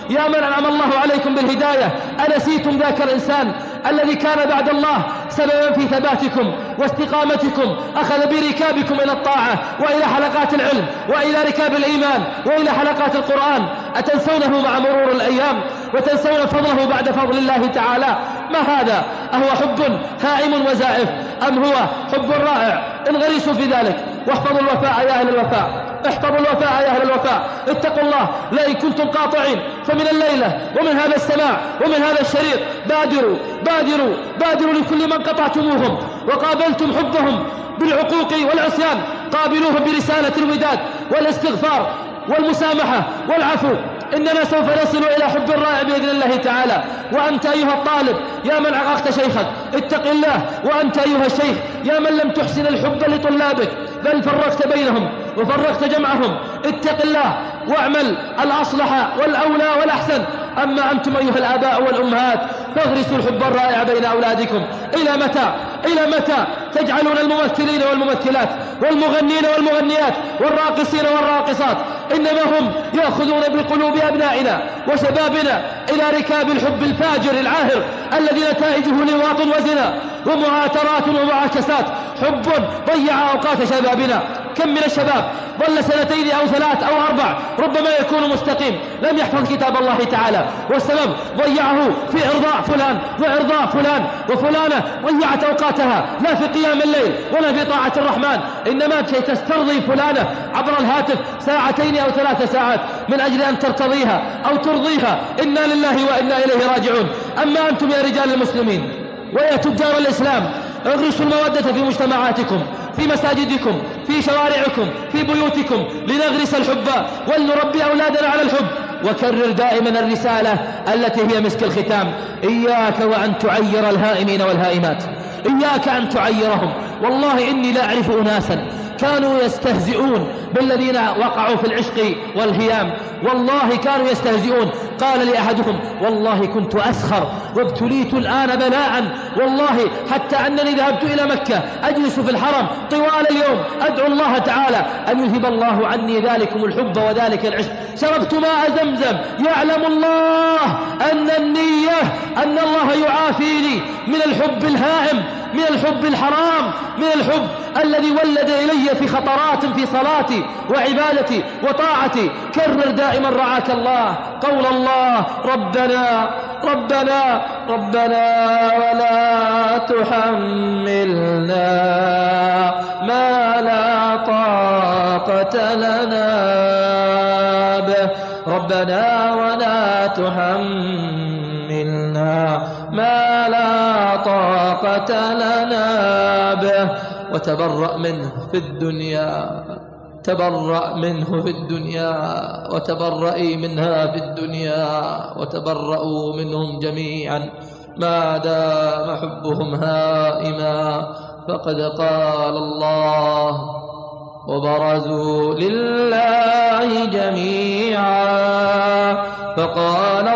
يا من أنعم الله عليكم بالهداية، أنسيتم ذاك الإنسان الذي كان بعد الله سببا في ثباتكم واستقامتكم، أخذ بركابكم إلى الطاعة وإلى حلقات العلم وإلى ركاب الإيمان وإلى حلقات القرآن؟ أتنسونه مع مرور الأيام وتنسون فضله بعد فضل الله تعالى؟ ما هذا؟ أهو حب هائم وزائف أم هو حب رائع؟ انغرسوا في ذلك واحفظوا الوفاء يا أهل الوفاء، احفظوا الوفاء يا أهل الوفاء، اتقوا الله لئن كنتم قاطعين. فمن الليلة ومن هذا السماع ومن هذا الشريط بادروا بادروا بادروا لكل من قطعتموهم وقابلتم حبهم بالعقوق والعصيان، قابلوهم برسالة الوداد والاستغفار والمسامحة والعفو. إننا سوف نصل إلى حب الرائع بإذن الله تعالى. وأنت أيها الطالب يا من عققت شيخك اتق الله، وأنت أيها الشيخ يا من لم تحسن الحب لطلابك بل فرقت بينهم وفرقت جمعهم، اتق الله واعمل الأصلح والأولى والأحسن. أما أنتم أيها الآباء والأمهات فاغرسوا الحب الرائع بين أولادكم. إلى متى إلى متى تجعلون الممثلين والممثلات والمغنين والمغنيات والراقصين والراقصات إنما هم يأخذون بقلوب أبنائنا وشبابنا إلى ركاب الحب الفاجر العاهر الذي نتائجه لواط وزنا ومعاترات ومعاكسات؟ حب ضيع أوقات شبابنا. كم من الشباب ظل سنتين أو ثلاث أو أربع ربما يكون مستقيم لم يحفظ كتاب الله تعالى، والسبب ضيعه في إرضاء فلان وإرضاء فلان، وفلانة ضيعت أوقاتها لا في قيام الليل ولا في طاعة الرحمن، إنما كي تسترضي فلانة عبر الهاتف ساعتين أو ثلاث ساعات من أجل أن ترتضيها أو ترضيها. إنا لله وإنا إليه راجعون. أما أنتم يا رجال المسلمين ويا تجار الإسلام اغرسوا المودة في مجتمعاتكم، في مساجدكم، في شوارعكم، في بيوتكم، لنغرس الحب ولنربي أولادنا على الحب. وكرر دائما الرسالة التي هي مسك الختام: إياك وأن تعير الهائمين والهائمات، إياك أن تعيرهم. والله إني لا أعرف أناسا كانوا يستهزئون بالذين وقعوا في العشق والهيام، والله كانوا يستهزئون. قال لأحدهم: والله كنت أسخر وابتليت الآن بلاء، والله حتى أنني ذهبت إلى مكة أجلس في الحرم طوال اليوم أدعو الله تعالى أن يذهب الله عني ذلكم الحب وذلك العشق. شربت ماء زمزم. يعلم الله أن النية أن الله يعافيني من الحب الهائم، من الحب الحرام، من الحب الذي ولد إلي في خطرات في صلاتي وعبادتي وطاعتي. كرر دائما رعاك الله قول الله: ربنا ربنا ربنا ولا تحملنا ما لا طاقة لنا به، ربنا ولا تحملنا ما لا طاقة لنا به. وتبرأ منه في الدنيا، تبرأ منه في الدنيا وتبرئي منها في الدنيا، وتبرأوا منهم جميعا ما دام حبهم هائما. فقد قال الله: وبرزوا لله جميعا فقال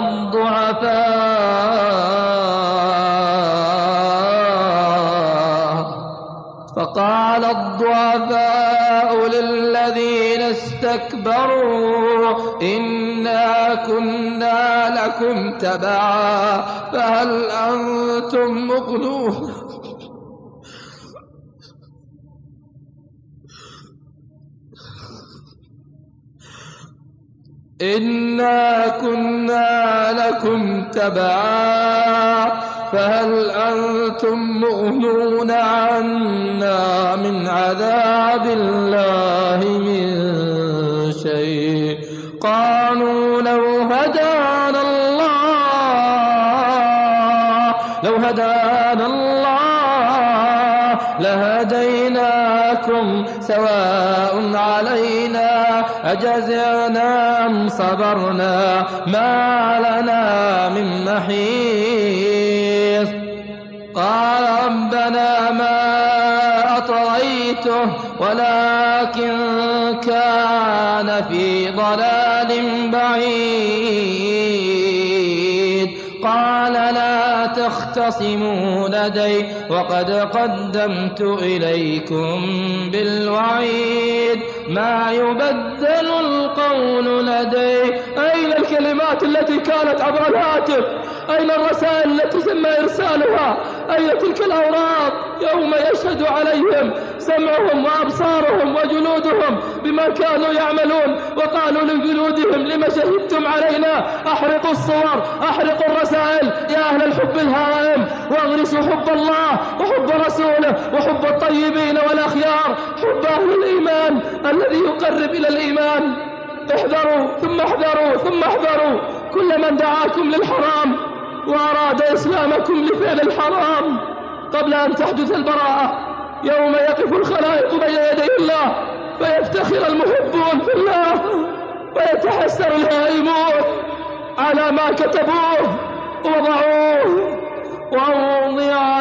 الضعفاء فقال الضعفاء للذين استكبروا إنا كنا لكم تبعا فهل أنتم مغنون إنا كنا لكم تبعا فهل أنتم مغنون عنا من عذاب الله من شيء. قالوا لو هدانا الله لو هدانا الله لهديناكم سواء علينا أجزعنا أم صبرنا ما لنا من محيص. قال ربنا ما أطغيته ولكن كان في ضلال بعيد. قال لا تختصموا لدي وقد قدمت إليكم بالوعيد ما يبدل القول لدي. أين الكلمات التي كانت عبر الهاتف؟ أين الرسائل التي تم إرسالها؟ أين تلك الأوراق يوم يشهد عليهم سمعهم وأبصارهم وجلودهم بما كانوا يعملون، وقالوا لجلودهم لما شهدتم علينا؟ أحرقوا الصور، أحرقوا الرسائل يا أهل الحب الهائم، واغرسوا حب الله وحب رسوله وحب الطيبين والأخيار، حب أهل الإيمان الذي يقرب إلى الإيمان. احذروا ثم احذروا ثم احذروا كل من دعاكم للحرام وأراد إسلامكم لفعل الحرام قبل أن تحدث البراءة. يوم يقف الخلائق بين يدي الله فيفتخر المحبون في الله ويتحسر الهائمون على ما كتبوه ووضعوه. ووضع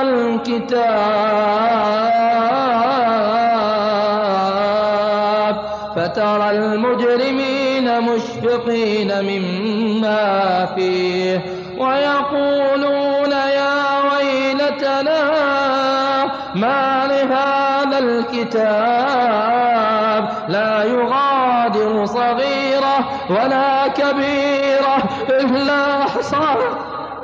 الكتاب فترى المجرمين مشفقين مما فيه ويقولون يا ويلتنا ما لهذا الكتاب لا يغادر صغيرة ولا كبيرة إلا أحصاها،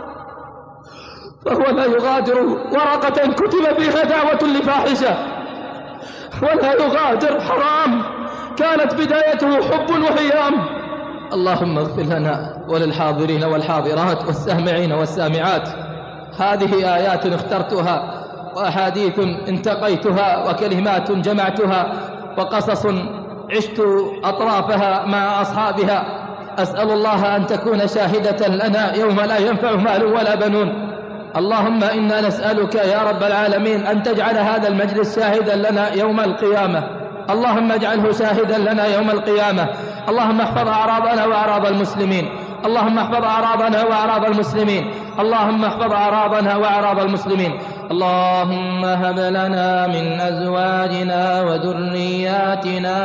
فهو لا يغادر ورقة كتب فيها دعوة لفاحشة، ولا يغادر حرام كانت بدايته حب وهيام. اللهم اغفر لنا وللحاضرين والحاضرات والسامعين والسامعات. هذه آيات اخترتها وأحاديث انتقيتها وكلمات جمعتها وقصص عشت أطرافها مع أصحابها. أسأل الله أن تكون شاهدة لنا يوم لا ينفع مال ولا بنون. اللهم إنا نسألك يا رب العالمين أن تجعل هذا المجلس شاهدا لنا يوم القيامة. اللهم اجعله شاهدا لنا يوم القيامة. اللهم احفظ أعراضنا وأعراض المسلمين. اللهم احفظ أعراضنا وأعراض المسلمين. اللهم احفظ أعراضنا وأعراض المسلمين. اللهم هب لنا من أزواجنا وذرياتنا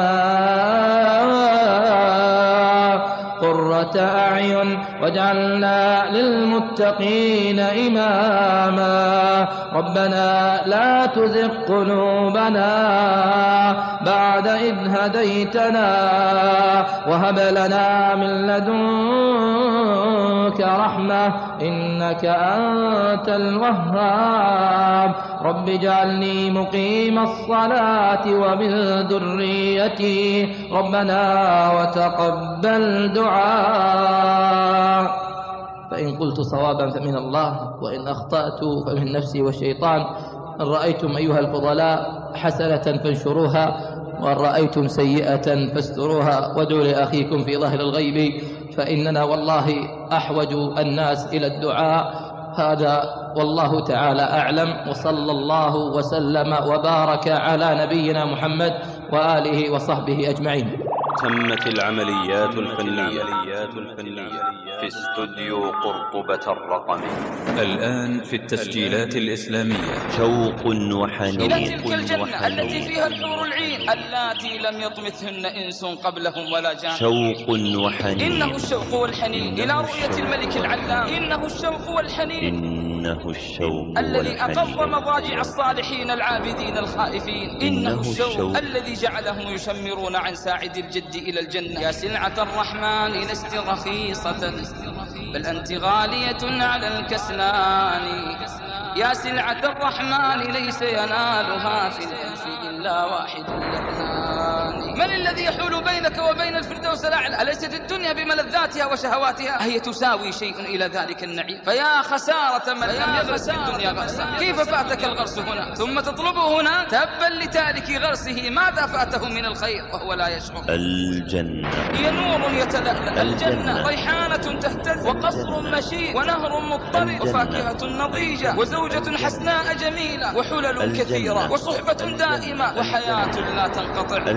قرة أعين واجعلنا للمتقين إماما. ربنا لا تزغ قلوبنا بعد إذ هديتنا وهب لنا من لدنك رحمة إنك أنت الوهاب. رب اجعلني مقيم الصلاة ومن ذريتي ربنا وتقبل دعاء. فإن قلت صوابا فمن الله وإن أخطأت فمن نفسي والشيطان. إن رأيتم أيها الفضلاء حسنة فانشروها وإن رأيتم سيئة فاستروها وادعوا لأخيكم في ظهر الغيب فإننا والله أحوج الناس إلى الدعاء. هذا والله تعالى أعلم، وصلى الله وسلم وبارك على نبينا محمد وآله وصحبه أجمعين. تمت العمليات الفنية في استوديو قرطبة الرقمي. الآن في التسجيلات الإسلامية شوق وحنين إلى تلك الجنة التي فيها الحور العين اللاتي لم يطمثهن إنس قبلهم ولا جان. شوق وحنين. إنه الشوق والحنين إلى رؤية الملك العلام. إنه الشوق والحنين. إنه الشوق الذي أقر مضاجع الصالحين العابدين الخائفين. إنه الشوق الذي جعلهم يشمرون عن ساعد الجد إلى الجنة. يا سلعة الرحمن لست رخيصة بل أنت غالية على الكسلان. يا سلعة الرحمن ليس ينالها في الأنف إلا واحد اللذان. من الذي يحول بينك وبين الفردوس الأعلى؟ أليست الدنيا بملذاتها وشهواتها؟ أهي تساوي شيء إلى ذلك النعيم؟ فيا خسارة من لم يغرس في الدنيا غرسا. كيف فاتك الغرس هنا ثم تطلبه هنا؟ تبا لتارك غرسه ماذا فاته من الخير وهو لا يشعر. الجنة هي نور يتلألأ. الجنة ريحانة تهتز وقصر مشيد ونهر مضطرد وفاكهة نضيجة وزوجة حسناء جميلة وحلل كثيرة وصحبة دائمة وحياة لا تنقطع. الجنة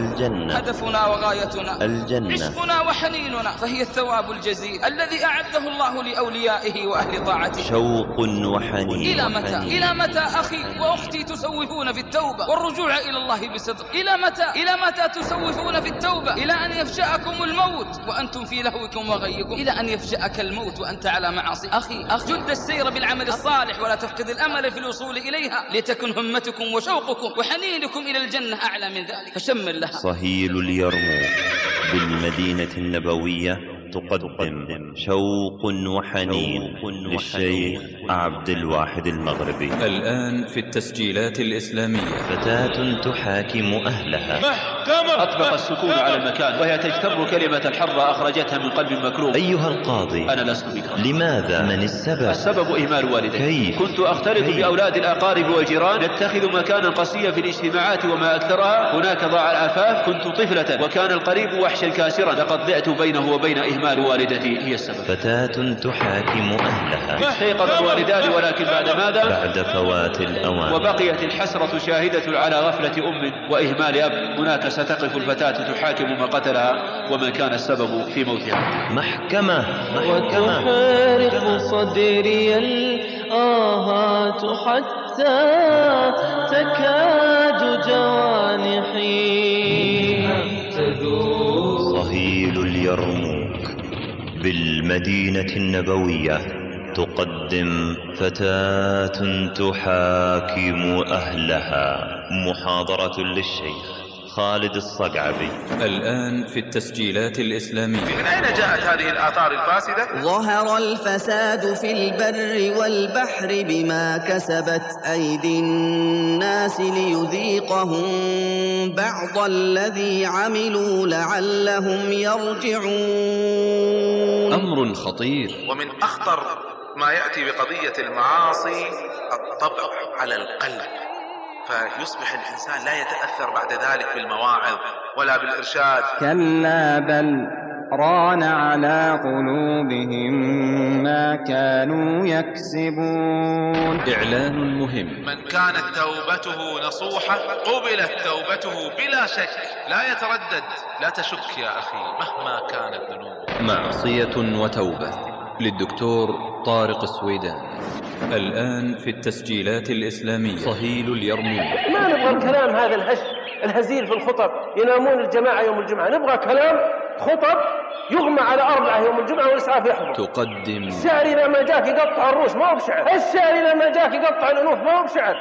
الجنة. هدفنا وغايتنا الجنة. عشقنا وحنيننا، فهي الثواب الجزيل الذي أعده الله لأوليائه وأهل طاعته. شوق وحنين. إلى متى إلى متى أخي وأختي تسوفون في التوبة والرجوع إلى الله بصدق؟ إلى متى إلى متى تسوفون في التوبة؟ إلى أن يفجأكم الموت وأنتم في لهوكم وغيكم، إلى أن يفجأك الموت وأنت على معاصي. أخي أخي جد السير بالعمل الصالح ولا تفقد الأمل في الوصول إليها، لتكن همتكم وشوقكم وحنينكم إلى الجنة أعلى من ذلك، فشمر لها. صهيل اليرموك بالمدينة النبوية تقدم شوق وحنين للشيخ عبد الواحد المغربي. الآن في التسجيلات الإسلامية. فتاة تحاكم أهلها. محكمة. أطبق السكون على المكان وهي تجتر كلمة الحرة أخرجتها من قلب مكروه. أيها القاضي، أنا لست بكرا. لماذا؟ من السبب؟ السبب إهمال والدي. كيف؟ كنت أختلط كيف؟ بأولاد الأقارب والجيران، نتخذ مكانا قصيا في الاجتماعات وما أكثرها. هناك ضاع العفاف، كنت طفلة وكان القريب وحشا كاسرا، لقد ضعت بينه وبين إهمال والدتي هي السبب. فتاة تحاكم أهلها. استيقظ الوالدان ولكن بعد ماذا؟ بعد فوات الأوان. وبقيت الحسرة شاهدة على غفلة أم وإهمال أب. هناك ستقف الفتاة تحاكم ما قتلها ومن كان السبب في موتها. محكمة. محكمة. وتحرق صدري الآهات حتى تكاد جوانحي تذوب. صهيل اليرموك بالمدينة النبوية تقدم فتاة تحاكم أهلها. محاضرة للشيخ خالد الصقعبي. الآن في التسجيلات الإسلامية. من أين جاءت هذه الآثار الفاسدة؟ ظهر الفساد في البر والبحر بما كسبت أيدي الناس ليذيقهم بعض الذي عملوا لعلهم يرجعون. أمر خطير. ومن أخطر ما يأتي بقضية المعاصي الطبع على القلب، فيصبح الإنسان لا يتأثر بعد ذلك بالمواعظ ولا بالإرشاد. كلا بل ران على قلوبهم ما كانوا يكسبون. إعلان مهم. من كانت توبته نصوحة قبلت توبته بلا شك، لا يتردد. لا تشك يا أخي مهما كانت ذنوبه. معصية وتوبة للدكتور طارق السويدان. الآن في التسجيلات الإسلامية. صهيل اليرموك. ما نبغى الكلام هذا الهش الهزيل في الخطب، ينامون الجماعة يوم الجمعة. نبغى كلام خطب يغمى على أربعة يوم الجمعة والإسعاف يحفظ. تقدم الشعر لما جاك يقطع الروس ما هو بشعر، الشعر لما جاك يقطع الأنوف ما هو بشعر.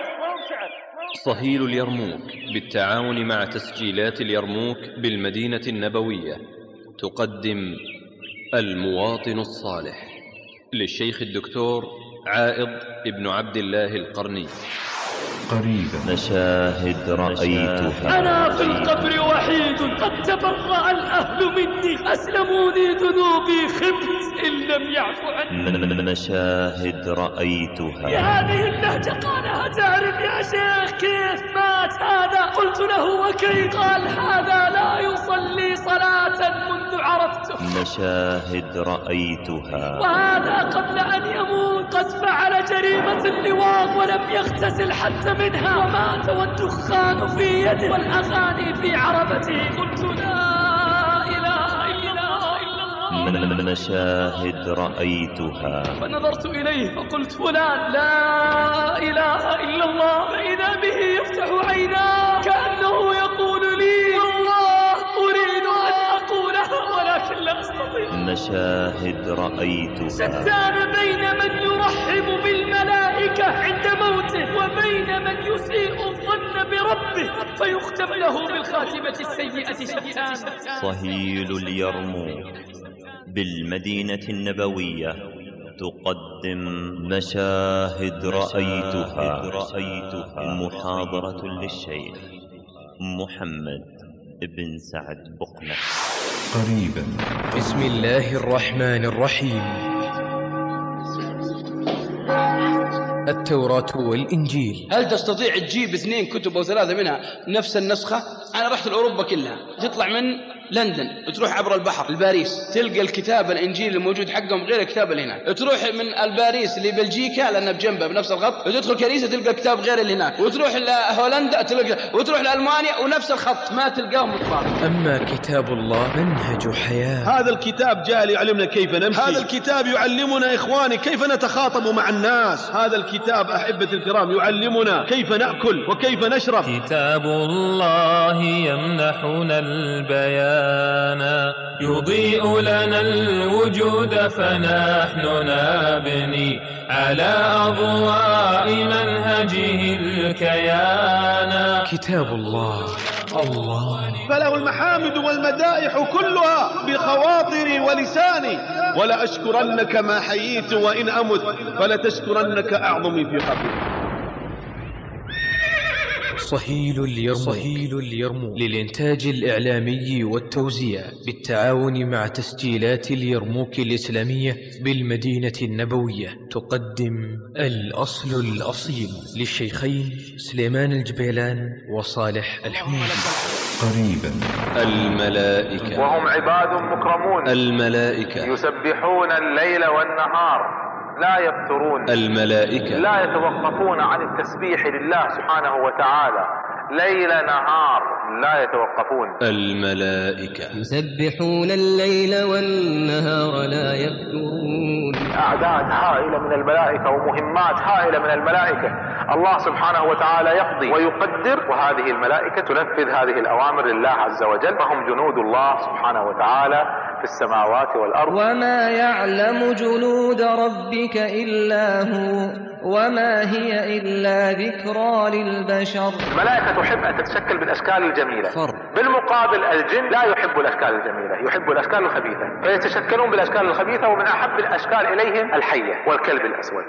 صهيل اليرموك بالتعاون مع تسجيلات اليرموك بالمدينة النبوية تقدم المواطن الصالح للشيخ الدكتور عائض ابن عبد الله القرني. قريبا. مشاهد رأيتها. أنا في القبر وحيد، قد تبرأ الأهل مني، أسلموني ذنوبي، خبت إن لم يعفو عني. مشاهد رأيتها. بهذه اللهجة قالها. تعرف يا شيخ كيف مات هذا؟ قلت له وكيف؟ قال هذا لا يصلي صلاة منذ عرفته. مشاهد رأيتها. وهذا قبل أن يموت قد فعل جريمة اللواط ولم يغتسل حتى منها، ومات والدخان في يده والأغاني في عربته. قلت لا إله إلا الله. مشاهد رأيتها. فنظرت إليه فقلت فلان لا إله إلا الله، فإذا به يفتح عيناه كأنه يقول لي والله أريد أن أقولها ولكن لا أستطيع. مشاهد رأيتها. شتان بين من يرحب بالملائكة عند موته وبين من يسيء الظن بربه فيختم له بالخاتمة السيئة. شتان. صهيل اليرموك بالمدينة النبوية تقدم مشاهد رأيتها. محاضرة للشيخ محمد بن سعد بقنة. قريبا. بسم الله الرحمن الرحيم. التوراة والإنجيل. هل تستطيع تجيب اثنين كتب أو ثلاثة منها نفس النسخة؟ أنا رحت لأوروبا كلها تطلع من لندن، تروح عبر البحر لباريس تلقى الكتاب الإنجيل الموجود حقهم غير الكتاب اللي هناك. تروح من الباريس لبلجيكا لأنه بجنبه بنفس الخط، وتدخل كنيسة تلقى كتاب غير اللي هناك، وتروح لهولندا تلقى، وتروح لألمانيا ونفس الخط، ما تلقاهم متفاضل. أما كتاب الله منهج حياة. هذا الكتاب جاء ليعلمنا كيف نمشي، هذا الكتاب يعلمنا إخواني كيف نتخاطب مع الناس، هذا الكتاب أحبة الكرام يعلمنا كيف نأكل وكيف نشرب. كتاب الله يمنحنا البيان، يضيء لنا الوجود فنحن نبني على أضواء منهجه الكيان. كتاب الله الله فله المحامد والمدائح كلها بخواطري ولساني، ولا أشكرنك ما حييت وإن أمت فلتشكرنك أعظمي في حقي. صهيل اليرموك, صهيل اليرموك للإنتاج الإعلامي والتوزيع بالتعاون مع تسجيلات اليرموك الإسلامية بالمدينة النبوية تقدم الأصل الأصيل للشيخين سليمان الجبيلان وصالح الحمودي. قريبا الملائكة وهم عباد مكرمون، الملائكة يسبحون الليل والنهار لا يفترون، الملائكة لا يتوقفون عن التسبيح لله سبحانه وتعالى ليل نهار لا يتوقفون. الملائكة يسبحون الليل والنهار لا يفترون. أعداد هائلة من الملائكة ومهمات هائلة من الملائكة الله سبحانه وتعالى يقضي ويقدر، وهذه الملائكة تنفذ هذه الأوامر لله عز وجل، فهم جنود الله سبحانه وتعالى في السماوات والأرض. وما يعلم جنود ربك إلا هو وما هي إلا ذكرى للبشر. الملائكة تحب أن تتشكل بالأشكال الجميلة، فرق. بالمقابل الجن لا يحب الأشكال الجميلة، يحب الأشكال الخبيثة، فيتشكلون بالأشكال الخبيثة، ومن أحب الأشكال إليهم الحية والكلب الأسود.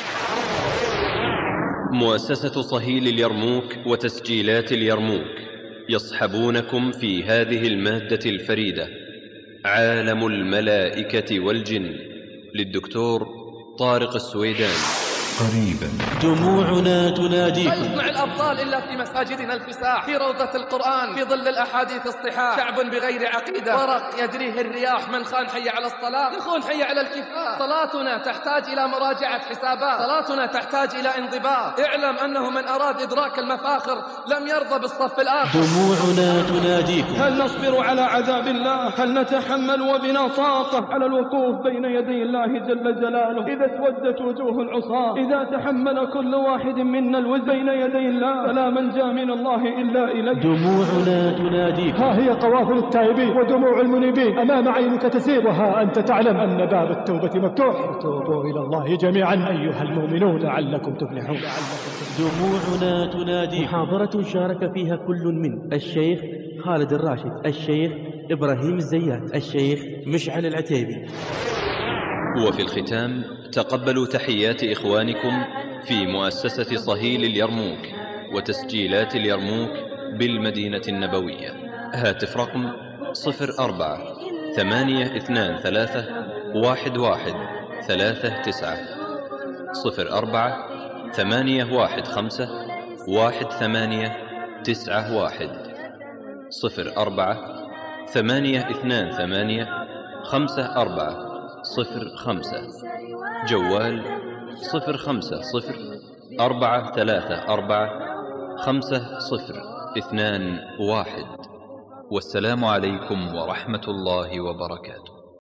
مؤسسة صهيل اليرموك وتسجيلات اليرموك يصحبونكم في هذه المادة الفريدة عالم الملائكة والجن للدكتور طارق السويدان. قريبا دموعنا تناديكم. لا يصنع الأبطال إلا في مساجدنا الفساح، في روضة القرآن، في ظل الأحاديث الصحاح. شعب بغير عقيدة، ورق يجريه الرياح، من خان حي على الصلاة يخون حي على الكفاح. صلاتنا تحتاج إلى مراجعة حسابات، صلاتنا تحتاج إلى انضباط. اعلم أنه من أراد إدراك المفاخر لم يرضى بالصف الآخر. دموعنا تناديكم. هل نصبر على عذاب الله؟ هل نتحمل وبنا طاقة على الوقوف بين يدي الله جل جلاله إذا اسودت وجوه العصاة؟ إذا تحمل كل واحد منا الوزن بين يدي الله فلا منجا من الله إلا إليه. دموعنا تناديكم. ها هي قوافل التائبين ودموع المنيبين أمام عينك تسير، وها أنت تعلم أن باب التوبة مفتوح. توبوا إلى الله جميعا أيها المؤمنون لعلكم تفلحون. دموعنا تناديكم. محاضرة شارك فيها كل من الشيخ خالد الراشد، الشيخ إبراهيم الزيات، الشيخ مشعل العتيبي. وفي الختام تقبلوا تحيات إخوانكم في مؤسسة صهيل اليرموك وتسجيلات اليرموك بالمدينة النبوية. هاتف رقم صفر أربعة ثمانية اثنان ثلاثة واحد واحد ثلاثة تسعة، صفر أربعة ثمانية واحد خمسة واحد ثمانية تسعة واحد، صفر أربعة ثمانية اثنان ثمانية خمسة أربعة صفر خمسة. جوال صفر خمسة صفر أربعة ثلاثة أربعة خمسة صفر اثنان واحد. والسلام عليكم ورحمة الله وبركاته.